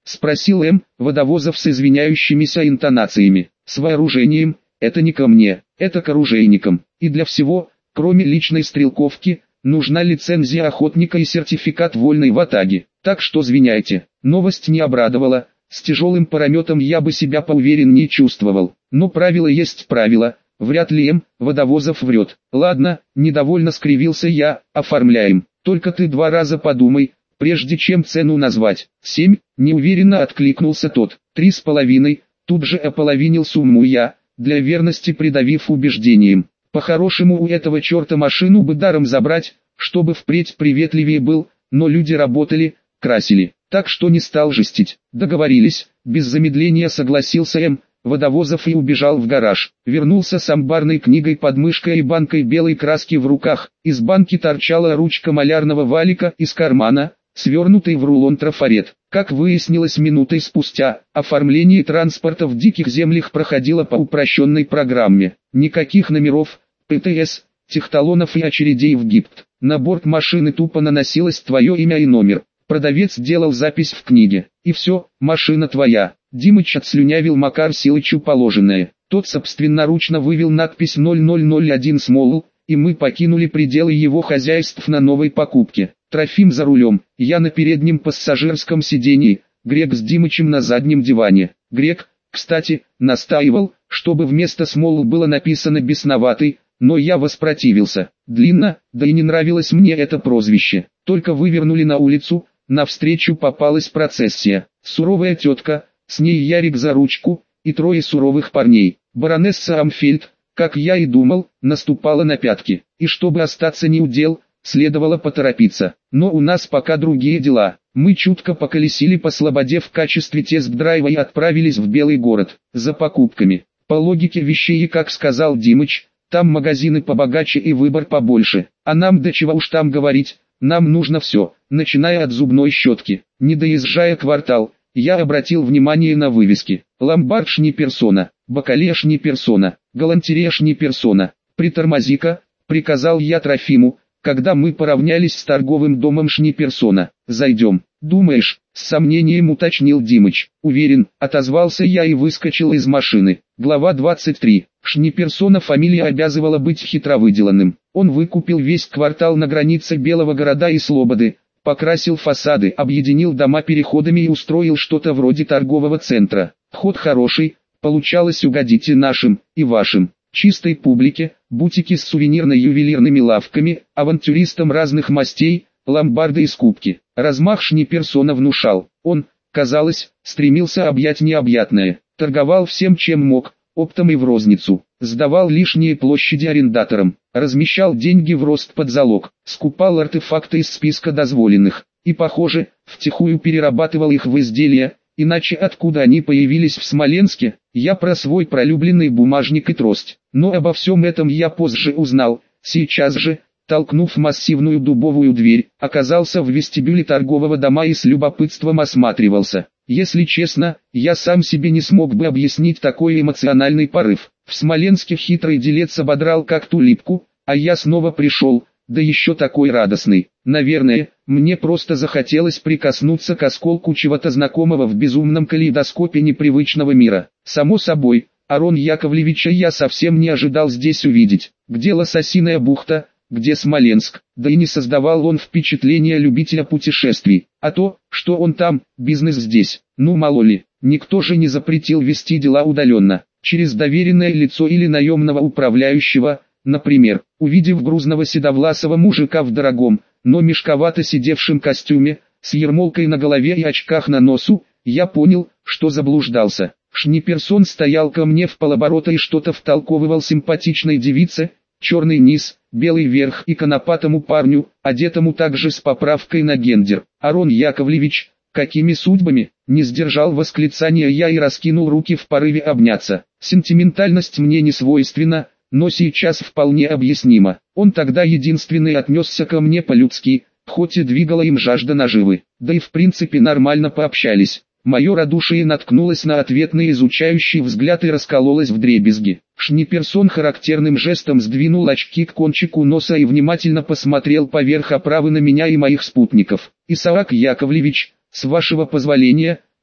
спросил М. Водовозов с извиняющимися интонациями. С вооружением, это не ко мне, это к оружейникам. И для всего, кроме личной стрелковки, нужна лицензия охотника и сертификат вольной ватаги. Так что извиняйте. Новость не обрадовала. С тяжелым парометом я бы себя поувереннее чувствовал. Но правило есть правило. Вряд ли М. Водовозов врет. Ладно, недовольно скривился я, оформляем. Только ты два раза подумай, прежде чем цену назвать. Семь, неуверенно откликнулся тот. Три с половиной, тут же ополовинил сумму я, для верности придавив убеждением. По-хорошему у этого черта машину бы даром забрать, чтобы впредь приветливее был, но люди работали, красили. Так что не стал жестить. Договорились, без замедления согласился М. Водовозов и убежал в гараж. Вернулся с амбарной книгой под мышкой и банкой белой краски в руках. Из банки торчала ручка малярного валика из кармана, свернутый в рулон трафарет. Как выяснилось минутой спустя, оформление транспорта в диких землях проходило по упрощенной программе. Никаких номеров, ПТС, техталонов и очередей в ГИБТ. На борт машины тупо наносилось твое имя и номер. Продавец делал запись в книге. И все, машина твоя. Димыч отслюнявил Макар Силычу положенное. Тот собственноручно вывел надпись ноль ноль ноль один Смол, и мы покинули пределы его хозяйств на новой покупке. Трофим за рулем, я на переднем пассажирском сидении, Грек с Димычем на заднем диване. Грек, кстати, настаивал, чтобы вместо Смол было написано «бесноватый», но я воспротивился. Длинно, да и не нравилось мне это прозвище. Только вывернули на улицу, навстречу попалась процессия. Суровая тетка, с ней Ярик за ручку, и трое суровых парней. Баронесса Амфельд, как я и думал, наступала на пятки. И чтобы остаться неудел, следовало поторопиться. Но у нас пока другие дела. Мы чутко поколесили по Слободе в качестве тест-драйва и отправились в Белый город, за покупками. По логике вещей, и как сказал Димыч, там магазины побогаче и выбор побольше. А нам, да чего уж там говорить, нам нужно все, начиная от зубной щетки. Не доезжая квартал, я обратил внимание на вывески. Ломбард не персона, бакалеш не персона, галантереж не персона. Притормози-ка, приказал я Трофиму, когда мы поравнялись с торговым домом Шни-персона. Зайдем. Думаешь, с сомнением уточнил Димыч. Уверен, отозвался я и выскочил из машины. Глава двадцать три. Шни-персона фамилия обязывала быть хитровыделанным. Он выкупил весь квартал на границе Белого города и Слободы, покрасил фасады, объединил дома переходами и устроил что-то вроде торгового центра. Ход хороший, получалось угодить и нашим, и вашим. Чистой публике, бутики с сувенирно-ювелирными лавками, авантюристам разных мастей, ломбарды и скупки. Размах Шни-персона внушал. Он, казалось, стремился объять необъятное. Торговал всем чем мог, оптом и в розницу. Сдавал лишние площади арендаторам. Размещал деньги в рост под залог. Скупал артефакты из списка дозволенных. И, похоже, втихую перерабатывал их в изделия. Иначе откуда они появились в Смоленске? Я про свой пролюбленный бумажник и трость. Но обо всем этом я позже узнал. Сейчас же, толкнув массивную дубовую дверь, оказался в вестибюле торгового дома и с любопытством осматривался. Если честно, я сам себе не смог бы объяснить такой эмоциональный порыв. В Смоленске хитрый делец ободрал как тулипку, а я снова пришел, да еще такой радостный. Наверное, мне просто захотелось прикоснуться к осколку чего-то знакомого в безумном калейдоскопе непривычного мира. Само собой, Арон Яковлевича я совсем не ожидал здесь увидеть. Где Лососиная бухта, где Смоленск, да и не создавал он впечатления любителя путешествий. А то, что он там, бизнес здесь, ну мало ли, никто же не запретил вести дела удаленно, через доверенное лицо или наемного управляющего. Например, увидев грузного седовласого мужика в дорогом, но мешковато сидевшем костюме, с ермолкой на голове и очках на носу, я понял, что заблуждался. Шни-персон стоял ко мне в полоборота и что-то втолковывал симпатичной девице, черный низ, белый верх и конопатому парню, одетому также с поправкой на гендер. Арон Яковлевич, какими судьбами? Не сдержал восклицания я и раскинул руки в порыве обняться. Сентиментальность мне не свойственна, но сейчас вполне объяснимо. Он тогда единственный отнесся ко мне по-людски, хоть и двигала им жажда наживы. Да и в принципе нормально пообщались. Мое радушие наткнулось на ответный изучающий взгляд и раскололось вдребезги. Шни-персон характерным жестом сдвинул очки к кончику носа и внимательно посмотрел поверх оправы на меня и моих спутников. «Исаак Яковлевич, с вашего позволения,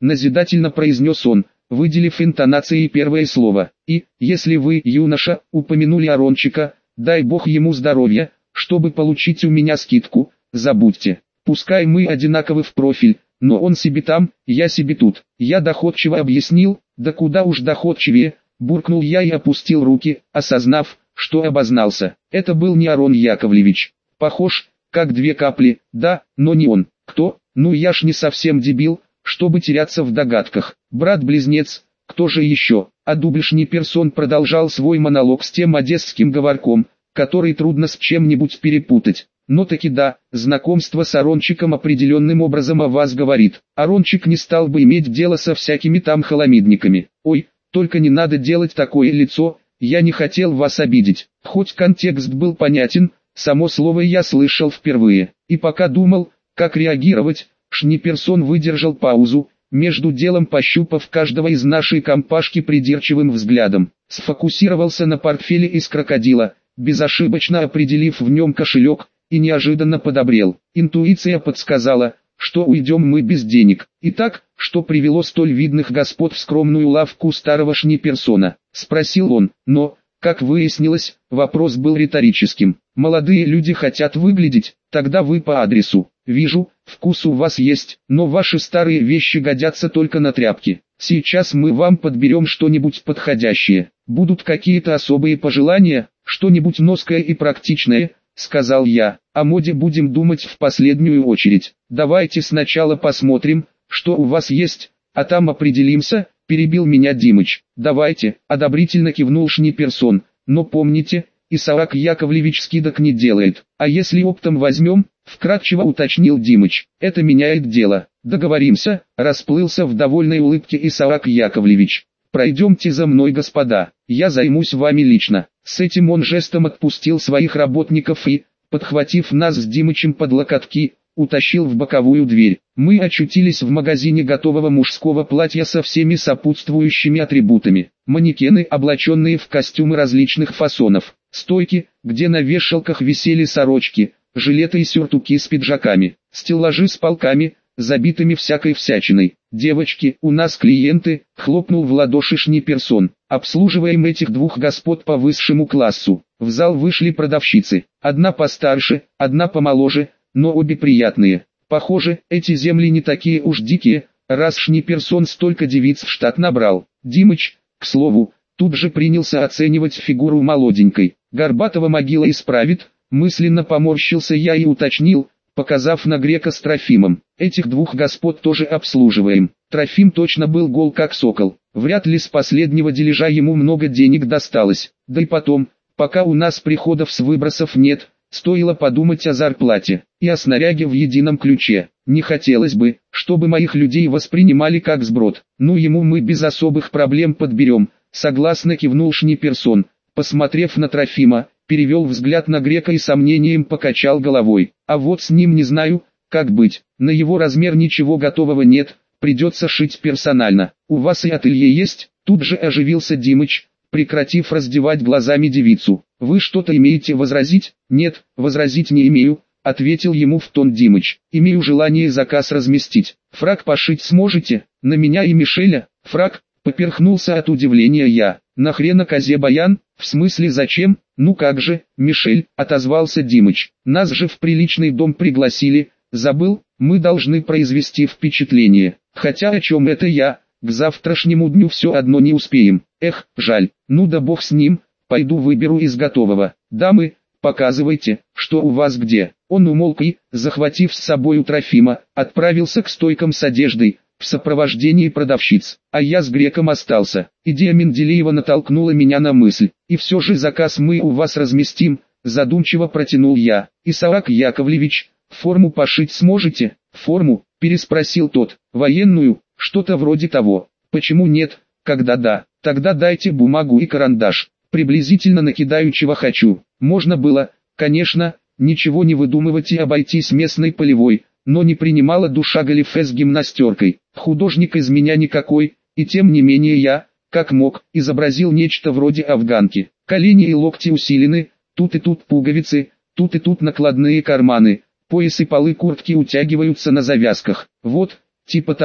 назидательно произнес он, выделив интонацией первое слово. И, если вы, юноша, упомянули Арончика, дай бог ему здоровья, чтобы получить у меня скидку, забудьте. Пускай мы одинаковы в профиль, но он себе там, я себе тут. Я доходчиво объяснил, да куда уж доходчивее, буркнул я и опустил руки, осознав, что обознался. Это был не Арон Яковлевич. Похож, как две капли, да, но не он. Кто? Ну я ж не совсем дебил, чтобы теряться в догадках. Брат-близнец, кто же еще? А дубльшний персон продолжал свой монолог с тем одесским говорком, который трудно с чем-нибудь перепутать. Но таки да, знакомство с Арончиком определенным образом о вас говорит. Арончик не стал бы иметь дело со всякими там халамидниками. Ой, только не надо делать такое лицо, я не хотел вас обидеть. Хоть контекст был понятен, само слово я слышал впервые. И пока думал, как реагировать, Шниперсон выдержал паузу, между делом пощупав каждого из нашей компашки придирчивым взглядом. Сфокусировался на портфеле из крокодила, безошибочно определив в нем кошелек, и неожиданно подобрел. Интуиция подсказала, что уйдем мы без денег. Итак, что привело столь видных господ в скромную лавку старого Шниперсона? Спросил он, но, как выяснилось, вопрос был риторическим. Молодые люди хотят выглядеть, тогда вы по адресу. Вижу, вкус у вас есть, но ваши старые вещи годятся только на тряпки. Сейчас мы вам подберем что-нибудь подходящее. Будут какие-то особые пожелания, что-нибудь ноское и практичное, сказал я. О моде будем думать в последнюю очередь. Давайте сначала посмотрим, что у вас есть, а там определимся, перебил меня Димыч. Давайте, одобрительно кивнул Шниперсон, но помните, Исаак Яковлевич скидок не делает. А если оптом возьмем, вкратчиво уточнил Димыч, это меняет дело. Договоримся, расплылся в довольной улыбке Исаак Яковлевич. Пройдемте за мной, господа, я займусь вами лично. С этим он жестом отпустил своих работников и, подхватив нас с Димычем под локотки, утащил в боковую дверь. Мы очутились в магазине готового мужского платья со всеми сопутствующими атрибутами. Манекены, облаченные в костюмы различных фасонов. Стойки, где на вешалках висели сорочки, жилеты и сюртуки с пиджаками. Стеллажи с полками, забитыми всякой всячиной. «Девочки, у нас клиенты», — хлопнул в ладоши Шниперсон. «Обслуживаем этих двух господ по высшему классу». В зал вышли продавщицы. Одна постарше, одна помоложе, но обе приятные. Похоже, эти земли не такие уж дикие, раз Шниперсон столько девиц в штат набрал. Димыч, к слову, тут же принялся оценивать фигуру молоденькой. Горбатого могила исправит, мысленно поморщился я и уточнил, показав на грека с Трофимом. Этих двух господ тоже обслуживаем. Трофим точно был гол как сокол. Вряд ли с последнего дележа ему много денег досталось. Да и потом, пока у нас приходов с выбросов нет, стоило подумать о зарплате и о снаряге в едином ключе. Не хотелось бы, чтобы моих людей воспринимали как сброд. Ну ему мы без особых проблем подберем, согласно кивнул Шниперсон, посмотрев на Трофима, перевел взгляд на грека и сомнением покачал головой. А вот с ним не знаю, как быть, на его размер ничего готового нет, придется шить персонально. У вас и ателье есть? Тут же оживился Димыч, прекратив раздевать глазами девицу. Вы что-то имеете возразить? Нет, возразить не имею, ответил ему в тон Димыч. Имею желание заказ разместить. Фрак пошить сможете? На меня и Мишеля? Фрак? Поперхнулся от удивления я. Нахрена козе баян? В смысле зачем? Ну как же, Мишель, отозвался Димыч. Нас же в приличный дом пригласили. Забыл, мы должны произвести впечатление. Хотя о чем это я? К завтрашнему дню все одно не успеем. Эх, жаль. Ну да бог с ним, пойду выберу из готового. Дамы, показывайте, что у вас где. Он умолк и, захватив с собой Трофима, отправился к стойкам с одеждой, в сопровождении продавщиц. А я с греком остался. Идея Менделеева натолкнула меня на мысль. И все же заказ мы у вас разместим, задумчиво протянул я. Исаак Яковлевич, форму пошить сможете? Форму? Переспросил тот. Военную? Что-то вроде того. Почему нет? Когда да, тогда дайте бумагу и карандаш. Приблизительно накидаю чего хочу. Можно было, конечно, ничего не выдумывать и обойтись местной полевой, но не принимала душа галифе с гимнастеркой. Художник из меня никакой, и тем не менее я, как мог, изобразил нечто вроде афганки. Колени и локти усилены, тут и тут пуговицы, тут и тут накладные карманы, пояс и полы куртки утягиваются на завязках. Вот, типа того,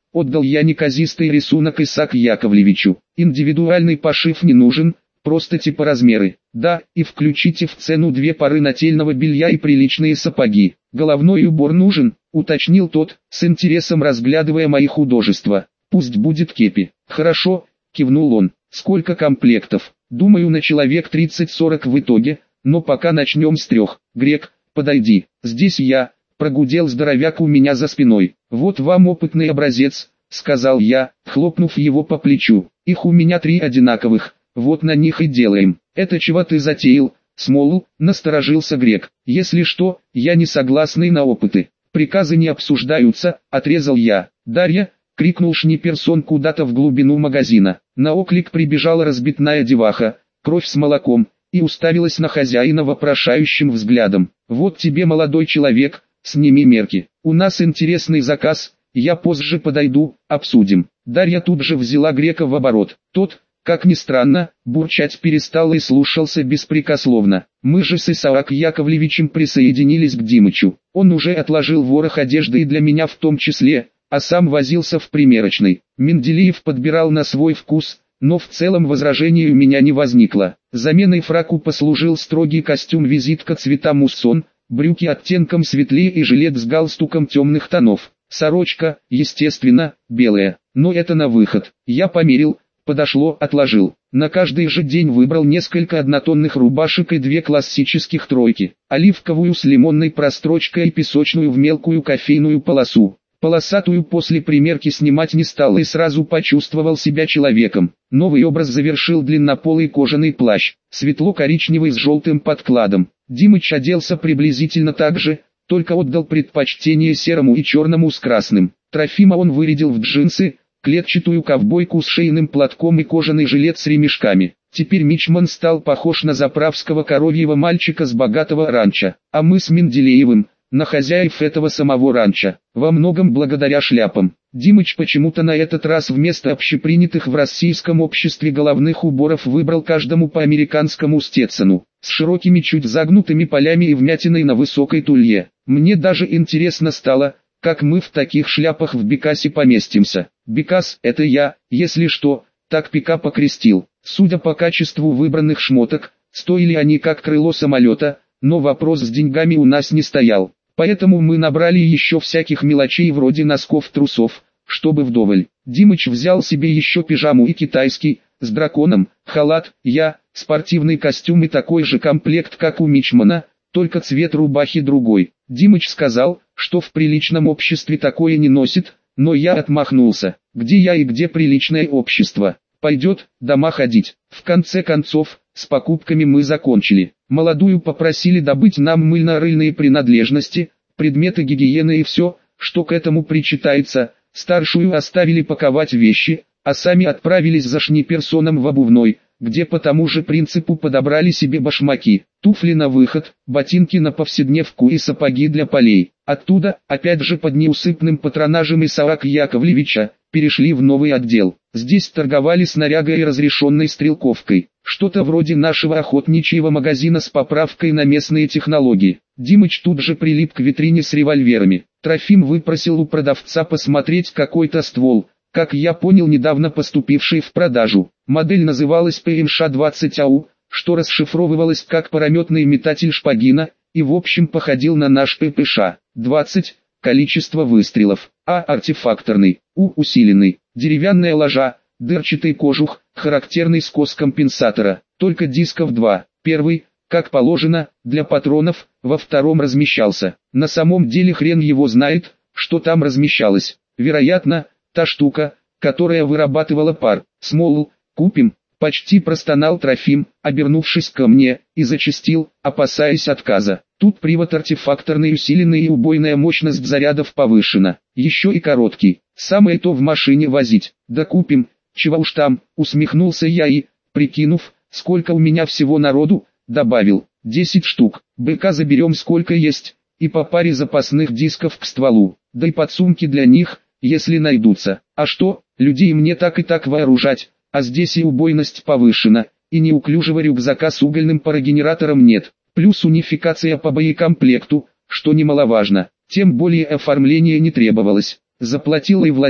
отдал я неказистый рисунок Исааку Яковлевичу. Индивидуальный пошив не нужен, просто типа размеры. Да, и включите в цену две пары нательного белья и приличные сапоги. Головной убор нужен, уточнил тот, с интересом разглядывая мои художества. Пусть будет кепи. Хорошо, кивнул он. Сколько комплектов? Думаю, на человек тридцать-сорок в итоге, но пока начнем с трех. Грек, подойди. Здесь я, прогудел здоровяк у меня за спиной. Вот вам опытный образец, сказал я, хлопнув его по плечу. Их у меня три одинаковых, вот на них и делаем. Это чего ты затеял, Смолл? Насторожился Грек. Если что, я не согласный на опыты. Приказы не обсуждаются, отрезал я. Дарья, крикнул Шниперсон куда-то в глубину магазина. На оклик прибежала разбитная деваха, кровь с молоком, и уставилась на хозяина вопрошающим взглядом. Вот тебе, молодой человек, сними мерки. У нас интересный заказ, я позже подойду, обсудим. Дарья тут же взяла Грека в оборот. Тот, как ни странно, бурчать перестал и слушался беспрекословно. Мы же с Исааком Яковлевичем присоединились к Димычу. Он уже отложил ворох одежды и для меня в том числе, а сам возился в примерочной. Менделеев подбирал на свой вкус, но в целом возражений у меня не возникло. Заменой фраку послужил строгий костюм-визитка цвета муссон, брюки оттенком светлее и жилет с галстуком темных тонов. Сорочка, естественно, белая, но это на выход. Я померил, подошло, отложил. На каждый же день выбрал несколько однотонных рубашек и две классических тройки. Оливковую с лимонной прострочкой и песочную в мелкую кофейную полосу. Полосатую после примерки снимать не стал и сразу почувствовал себя человеком. Новый образ завершил длиннополый кожаный плащ, светло-коричневый с желтым подкладом. Димыч оделся приблизительно так же, только отдал предпочтение серому и черному с красным. Трофима он вырядил в джинсы, клетчатую ковбойку с шейным платком и кожаный жилет с ремешками. Теперь мичман стал похож на заправского коровьего мальчика с богатого ранчо, а мы с Менделеевым на хозяев этого самого ранчо, во многом благодаря шляпам. Димыч почему-то на этот раз вместо общепринятых в российском обществе головных уборов выбрал каждому по американскому стетсону, с широкими чуть загнутыми полями и вмятиной на высокой тулье. Мне даже интересно стало, как мы в таких шляпах в Бекасе поместимся. Бекас — это я, если что, так пикап окрестил. Судя по качеству выбранных шмоток, стоили они как крыло самолета, но вопрос с деньгами у нас не стоял. Поэтому мы набрали еще всяких мелочей вроде носков-трусов, чтобы вдоволь. Димыч взял себе еще пижаму и китайский, с драконом, халат, я, спортивный костюм и такой же комплект как у мичмана, только цвет рубахи другой. Димыч сказал, что в приличном обществе такое не носит, но я отмахнулся. Где я и где приличное общество? Пойдет, дома ходить. В конце концов, с покупками мы закончили. Молодую попросили добыть нам мыльно-рыльные принадлежности, предметы гигиены и все, что к этому причитается. Старшую оставили паковать вещи, а сами отправились за Шниперсоном в обувной, где по тому же принципу подобрали себе башмаки, туфли на выход, ботинки на повседневку и сапоги для полей. Оттуда, опять же под неусыпным патронажем Исаака Яковлевича, перешли в новый отдел. Здесь торговали снарягой и разрешенной стрелковкой. Что-то вроде нашего охотничьего магазина с поправкой на местные технологии. Димыч тут же прилип к витрине с револьверами. Трофим выпросил у продавца посмотреть какой-то ствол, как я понял, недавно поступивший в продажу. Модель называлась пэ эм ша двадцать а у, что расшифровывалось как парометный метатель Шпагина, и в общем походил на наш пэ пэ ша двадцать, количество выстрелов, а артефакторный, у усиленный, деревянная ложа, дырчатый кожух, характерный скос компенсатора, только дисков два, первый, как положено, для патронов, во втором размещался. На самом деле хрен его знает, что там размещалось. Вероятно, та штука, которая вырабатывала пар. Смолл, купим, почти простонал Трофим, обернувшись ко мне, и зачастил, опасаясь отказа. Тут привод артефакторный, усиленный и убойная мощность зарядов повышена. Еще и короткий. Самое то в машине возить. Да купим, чего уж там, усмехнулся я и, прикинув, сколько у меня всего народу, добавил, десять штук. БК заберем сколько есть, и по паре запасных дисков к стволу, да и подсумки для них, если найдутся. А что, людей мне так и так вооружать, а здесь и убойность повышена, и неуклюжего рюкзака с угольным парогенератором нет, плюс унификация по боекомплекту, что немаловажно, тем более оформление не требовалось. Заплатил и владей.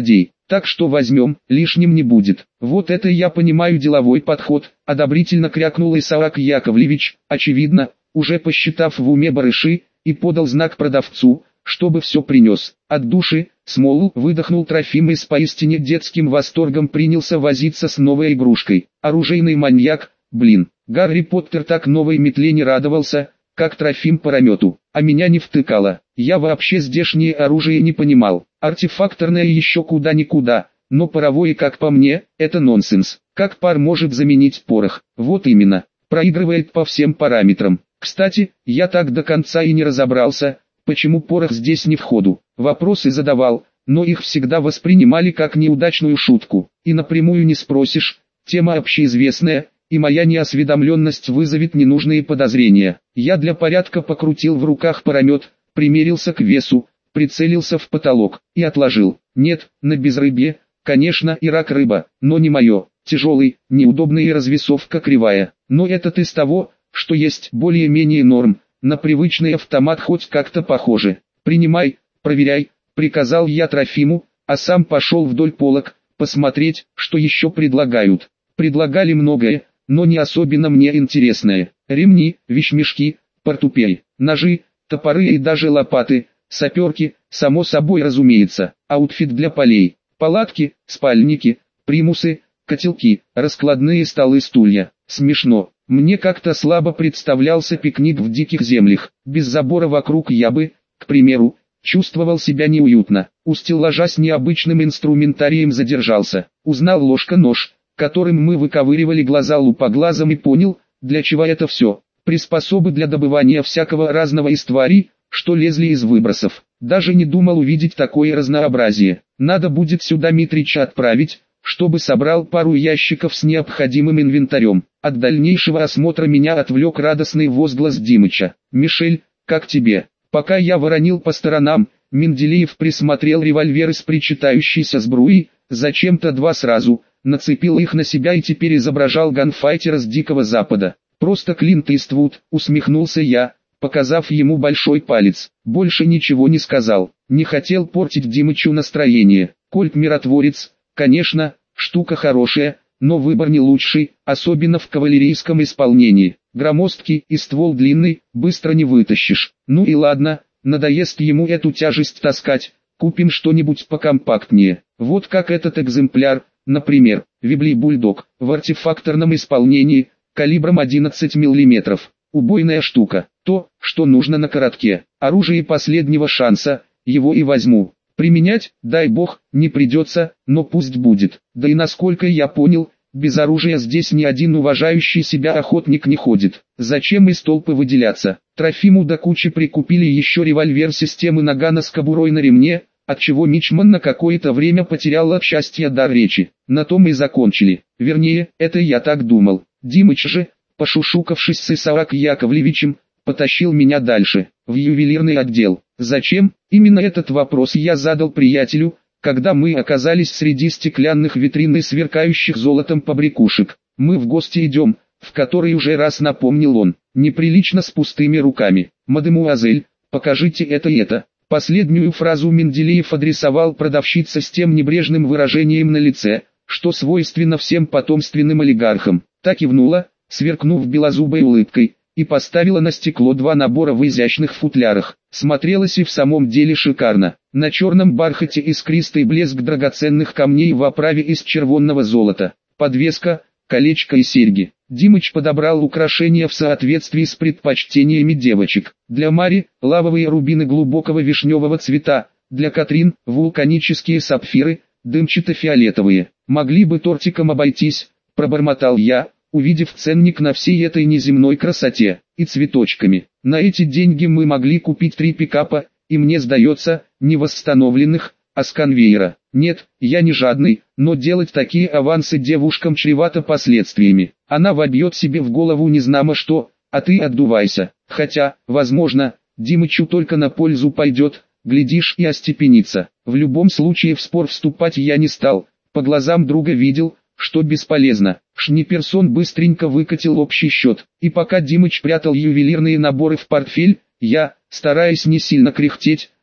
Так что возьмем, лишним не будет. Вот это я понимаю деловой подход, одобрительно крякнул Исаак Яковлевич, очевидно, уже посчитав в уме барыши, и подал знак продавцу, чтобы все принес. От души, смолу, выдохнул Трофим и с поистине детским восторгом принялся возиться с новой игрушкой. Оружейный маньяк, блин. Гарри Поттер так новой метле не радовался, как Трофим паромету, а меня не втыкало. Я вообще здешнее оружие не понимал. Артефакторное еще куда-никуда, но паровое, как по мне, это нонсенс. Как пар может заменить порох? Вот именно, проигрывает по всем параметрам. Кстати, я так до конца и не разобрался, почему порох здесь не в ходу. Вопросы задавал, но их всегда воспринимали как неудачную шутку. И напрямую не спросишь, тема общеизвестная, и моя неосведомленность вызовет ненужные подозрения. Я для порядка покрутил в руках паромет, примерился к весу, прицелился в потолок и отложил. Нет, на безрыбье, конечно, и рак рыба, но не мое. Тяжелый, неудобный и развесовка кривая. Но этот из того, что есть более-менее норм, на привычный автомат хоть как-то похоже. «Принимай, проверяй», — приказал я Трофиму, а сам пошел вдоль полок, посмотреть, что еще предлагают. Предлагали многое, но не особенно мне интересное. Ремни, вещмешки, портупеи, ножи, топоры и даже лопаты, саперки, само собой разумеется, аутфит для полей, палатки, спальники, примусы, котелки, раскладные столы-стулья. Смешно. Мне как-то слабо представлялся пикник в диких землях. Без забора вокруг я бы, к примеру, чувствовал себя неуютно. У стеллажа с необычным инструментарием задержался. Узнал ложка-нож, которым мы выковыривали глаза лупоглазом, и понял, для чего это все. Приспособы для добывания всякого разного из тварей, что лезли из выбросов. Даже не думал увидеть такое разнообразие. Надо будет сюда Митрича отправить, чтобы собрал пару ящиков с необходимым инвентарем. От дальнейшего осмотра меня отвлек радостный возглас Димыча. «Мишель, как тебе?» Пока я воронил по сторонам, Менделеев присмотрел револьверы с причитающейся сбруей, зачем-то два сразу, нацепил их на себя и теперь изображал ганфайтера с Дикого Запада. «Просто Клинт Иствуд», усмехнулся я, показав ему большой палец. Больше ничего не сказал, не хотел портить Димычу настроение. Кольт-миротворец, конечно, штука хорошая, но выбор не лучший, особенно в кавалерийском исполнении. Громоздкий и ствол длинный, быстро не вытащишь. Ну и ладно, надоест ему эту тяжесть таскать, купим что-нибудь покомпактнее. Вот как этот экземпляр, например, Вибли-бульдог, в артефакторном исполнении, калибром одиннадцать миллиметров. Убойная штука, то, что нужно на коротке. Оружие последнего шанса, его и возьму. Применять, дай бог, не придется, но пусть будет. Да и насколько я понял, без оружия здесь ни один уважающий себя охотник не ходит. Зачем из толпы выделяться? Трофиму до кучи прикупили еще револьвер системы Нагана с кобурой на ремне, отчего Мичман на какое-то время потерял от счастья дар речи. На том и закончили. Вернее, это я так думал. Димыч же, пошушукавшись с Исаак Яковлевичем, потащил меня дальше, в ювелирный отдел. Зачем? Именно этот вопрос я задал приятелю, когда мы оказались среди стеклянных витрин и сверкающих золотом побрякушек. Мы в гости идем, в который уже раз напомнил он. Неприлично с пустыми руками. Мадемуазель, покажите это и это. Последнюю фразу Менделеев адресовал продавщице с тем небрежным выражением на лице, что свойственно всем потомственным олигархам. Та кивнула, сверкнув белозубой улыбкой, и поставила на стекло два набора в изящных футлярах. Смотрелось и в самом деле шикарно. На черном бархате искристый блеск драгоценных камней в оправе из червонного золота. Подвеска, колечко и серьги. Димыч подобрал украшения в соответствии с предпочтениями девочек. Для Мари – лавовые рубины глубокого вишневого цвета, для Катрин – вулканические сапфиры, дымчато-фиолетовые. «Могли бы тортиком обойтись», – пробормотал я, увидев ценник на всей этой неземной красоте, и цветочками. На эти деньги мы могли купить три пикапа, и мне сдается, не восстановленных, а с конвейера. Нет, я не жадный, но делать такие авансы девушкам чревато последствиями. Она вобьет себе в голову незнамо что, а ты отдувайся. Хотя, возможно, Димычу только на пользу пойдет, глядишь и остепенится. В любом случае в спор вступать я не стал, по глазам друга видел, что бесполезно. Шниперсон быстренько выкатил общий счет, и пока Димыч прятал ювелирные наборы в портфель, я, стараясь не сильно кряхтеть,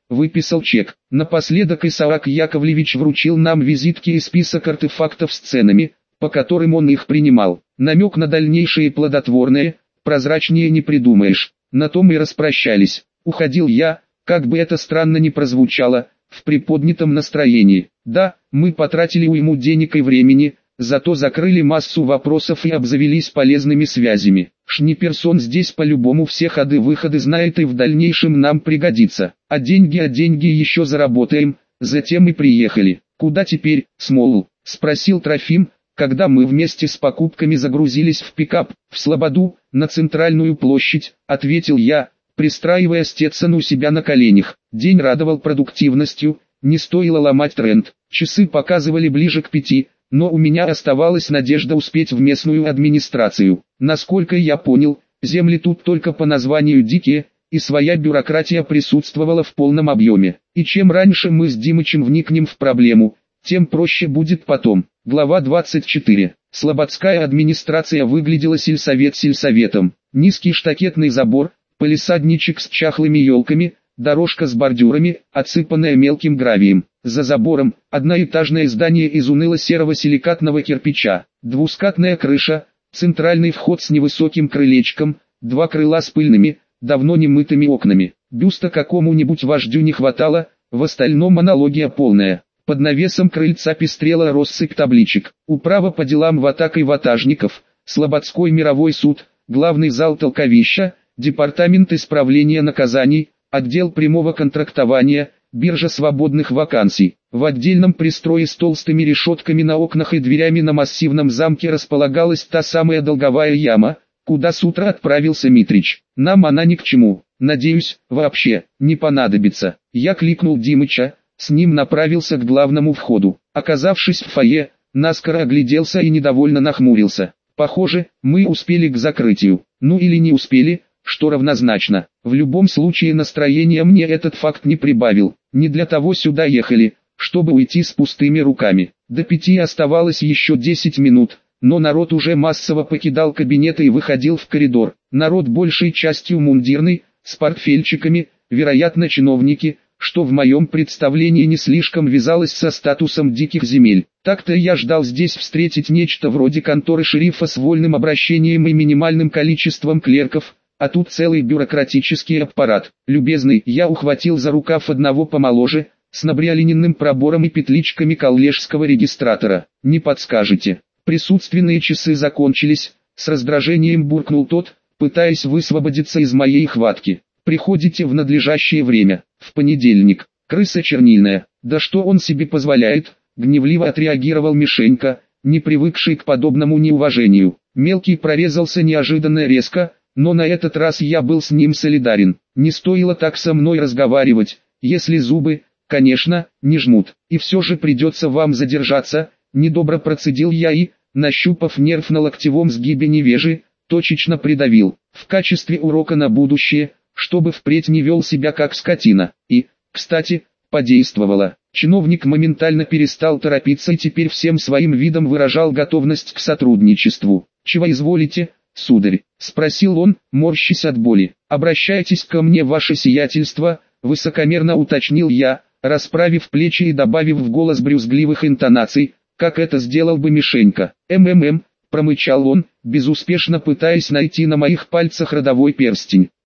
выписал чек. Напоследок Исаак Яковлевич вручил нам визитки и список артефактов с ценами, по которым он их принимал. Намек на дальнейшее плодотворное, прозрачнее не придумаешь. На том и распрощались. Уходил я, как бы это странно ни прозвучало, в приподнятом настроении. Да, мы потратили уйму денег и времени, зато закрыли массу вопросов и обзавелись полезными связями. Шниперсон здесь по-любому все ходы-выходы знает и в дальнейшем нам пригодится. А деньги, а деньги еще заработаем, затем и приехали. Куда теперь, Смолл? Спросил Трофим, когда мы вместе с покупками загрузились в пикап. В Слободу, на центральную площадь, ответил я, пристраивая Стетсон у себя на коленях. День радовал продуктивностью, не стоило ломать тренд. Часы показывали ближе к пяти, но у меня оставалась надежда успеть в местную администрацию. Насколько я понял, земли тут только по названию дикие, и своя бюрократия присутствовала в полном объеме. И чем раньше мы с Димычем вникнем в проблему, тем проще будет потом. Глава двадцать четыре. Слободская администрация выглядела сельсовет сельсоветом. Низкий штакетный забор, палисадничек с чахлыми елками, дорожка с бордюрами, отсыпанная мелким гравием. За забором, одноэтажное здание из уныло-серого силикатного кирпича, двускатная крыша, центральный вход с невысоким крылечком, два крыла с пыльными, давно немытыми окнами. Бюста какому-нибудь вождю не хватало, в остальном аналогия полная. Под навесом крыльца пестрела россыпь табличек. Управа по делам ватак и ватажников, Слободской мировой суд, главный зал толковища, департамент исправления наказаний, отдел прямого контрактования, биржа свободных вакансий. В отдельном пристрое с толстыми решетками на окнах и дверями на массивном замке располагалась та самая долговая яма, куда с утра отправился Митрич. Нам она ни к чему, надеюсь, вообще, не понадобится. Я кликнул Димыча, с ним направился к главному входу. Оказавшись в фойе, наскоро огляделся и недовольно нахмурился. Похоже, мы успели к закрытию. Ну или не успели, что равнозначно. В любом случае настроения мне этот факт не прибавил. Не для того сюда ехали, чтобы уйти с пустыми руками. До пяти оставалось еще десять минут, но народ уже массово покидал кабинеты и выходил в коридор. Народ большей частью мундирный, с портфельчиками, вероятно чиновники, что в моем представлении не слишком вязалось со статусом диких земель. Так-то я ждал здесь встретить нечто вроде конторы шерифа с вольным обращением и минимальным количеством клерков, а тут целый бюрократический аппарат. Любезный, я ухватил за рукав одного помоложе, с набриолиненным пробором и петличками коллежского регистратора. Не подскажете? Присутственные часы закончились, с раздражением буркнул тот, пытаясь высвободиться из моей хватки. Приходите в надлежащее время, в понедельник. Крыса чернильная. Да что он себе позволяет? Гневливо отреагировал Мишенька, не привыкший к подобному неуважению. Мелкий прорезался неожиданно резко, но на этот раз я был с ним солидарен. Не стоило так со мной разговаривать, если зубы, конечно, не жмут. И все же придется вам задержаться, недобро процедил я и, нащупав нерв на локтевом сгибе невежи, точечно придавил. В качестве урока на будущее, чтобы впредь не вел себя как скотина. И, кстати, подействовало. Чиновник моментально перестал торопиться и теперь всем своим видом выражал готовность к сотрудничеству. «Чего изволите, сударь?» — спросил он, морщась от боли. «Обращайтесь ко мне, ваше сиятельство», — высокомерно уточнил я, расправив плечи и добавив в голос брюзгливых интонаций, как это сделал бы Мишенька. «МММ», — промычал он, безуспешно пытаясь найти на моих пальцах родовой перстень.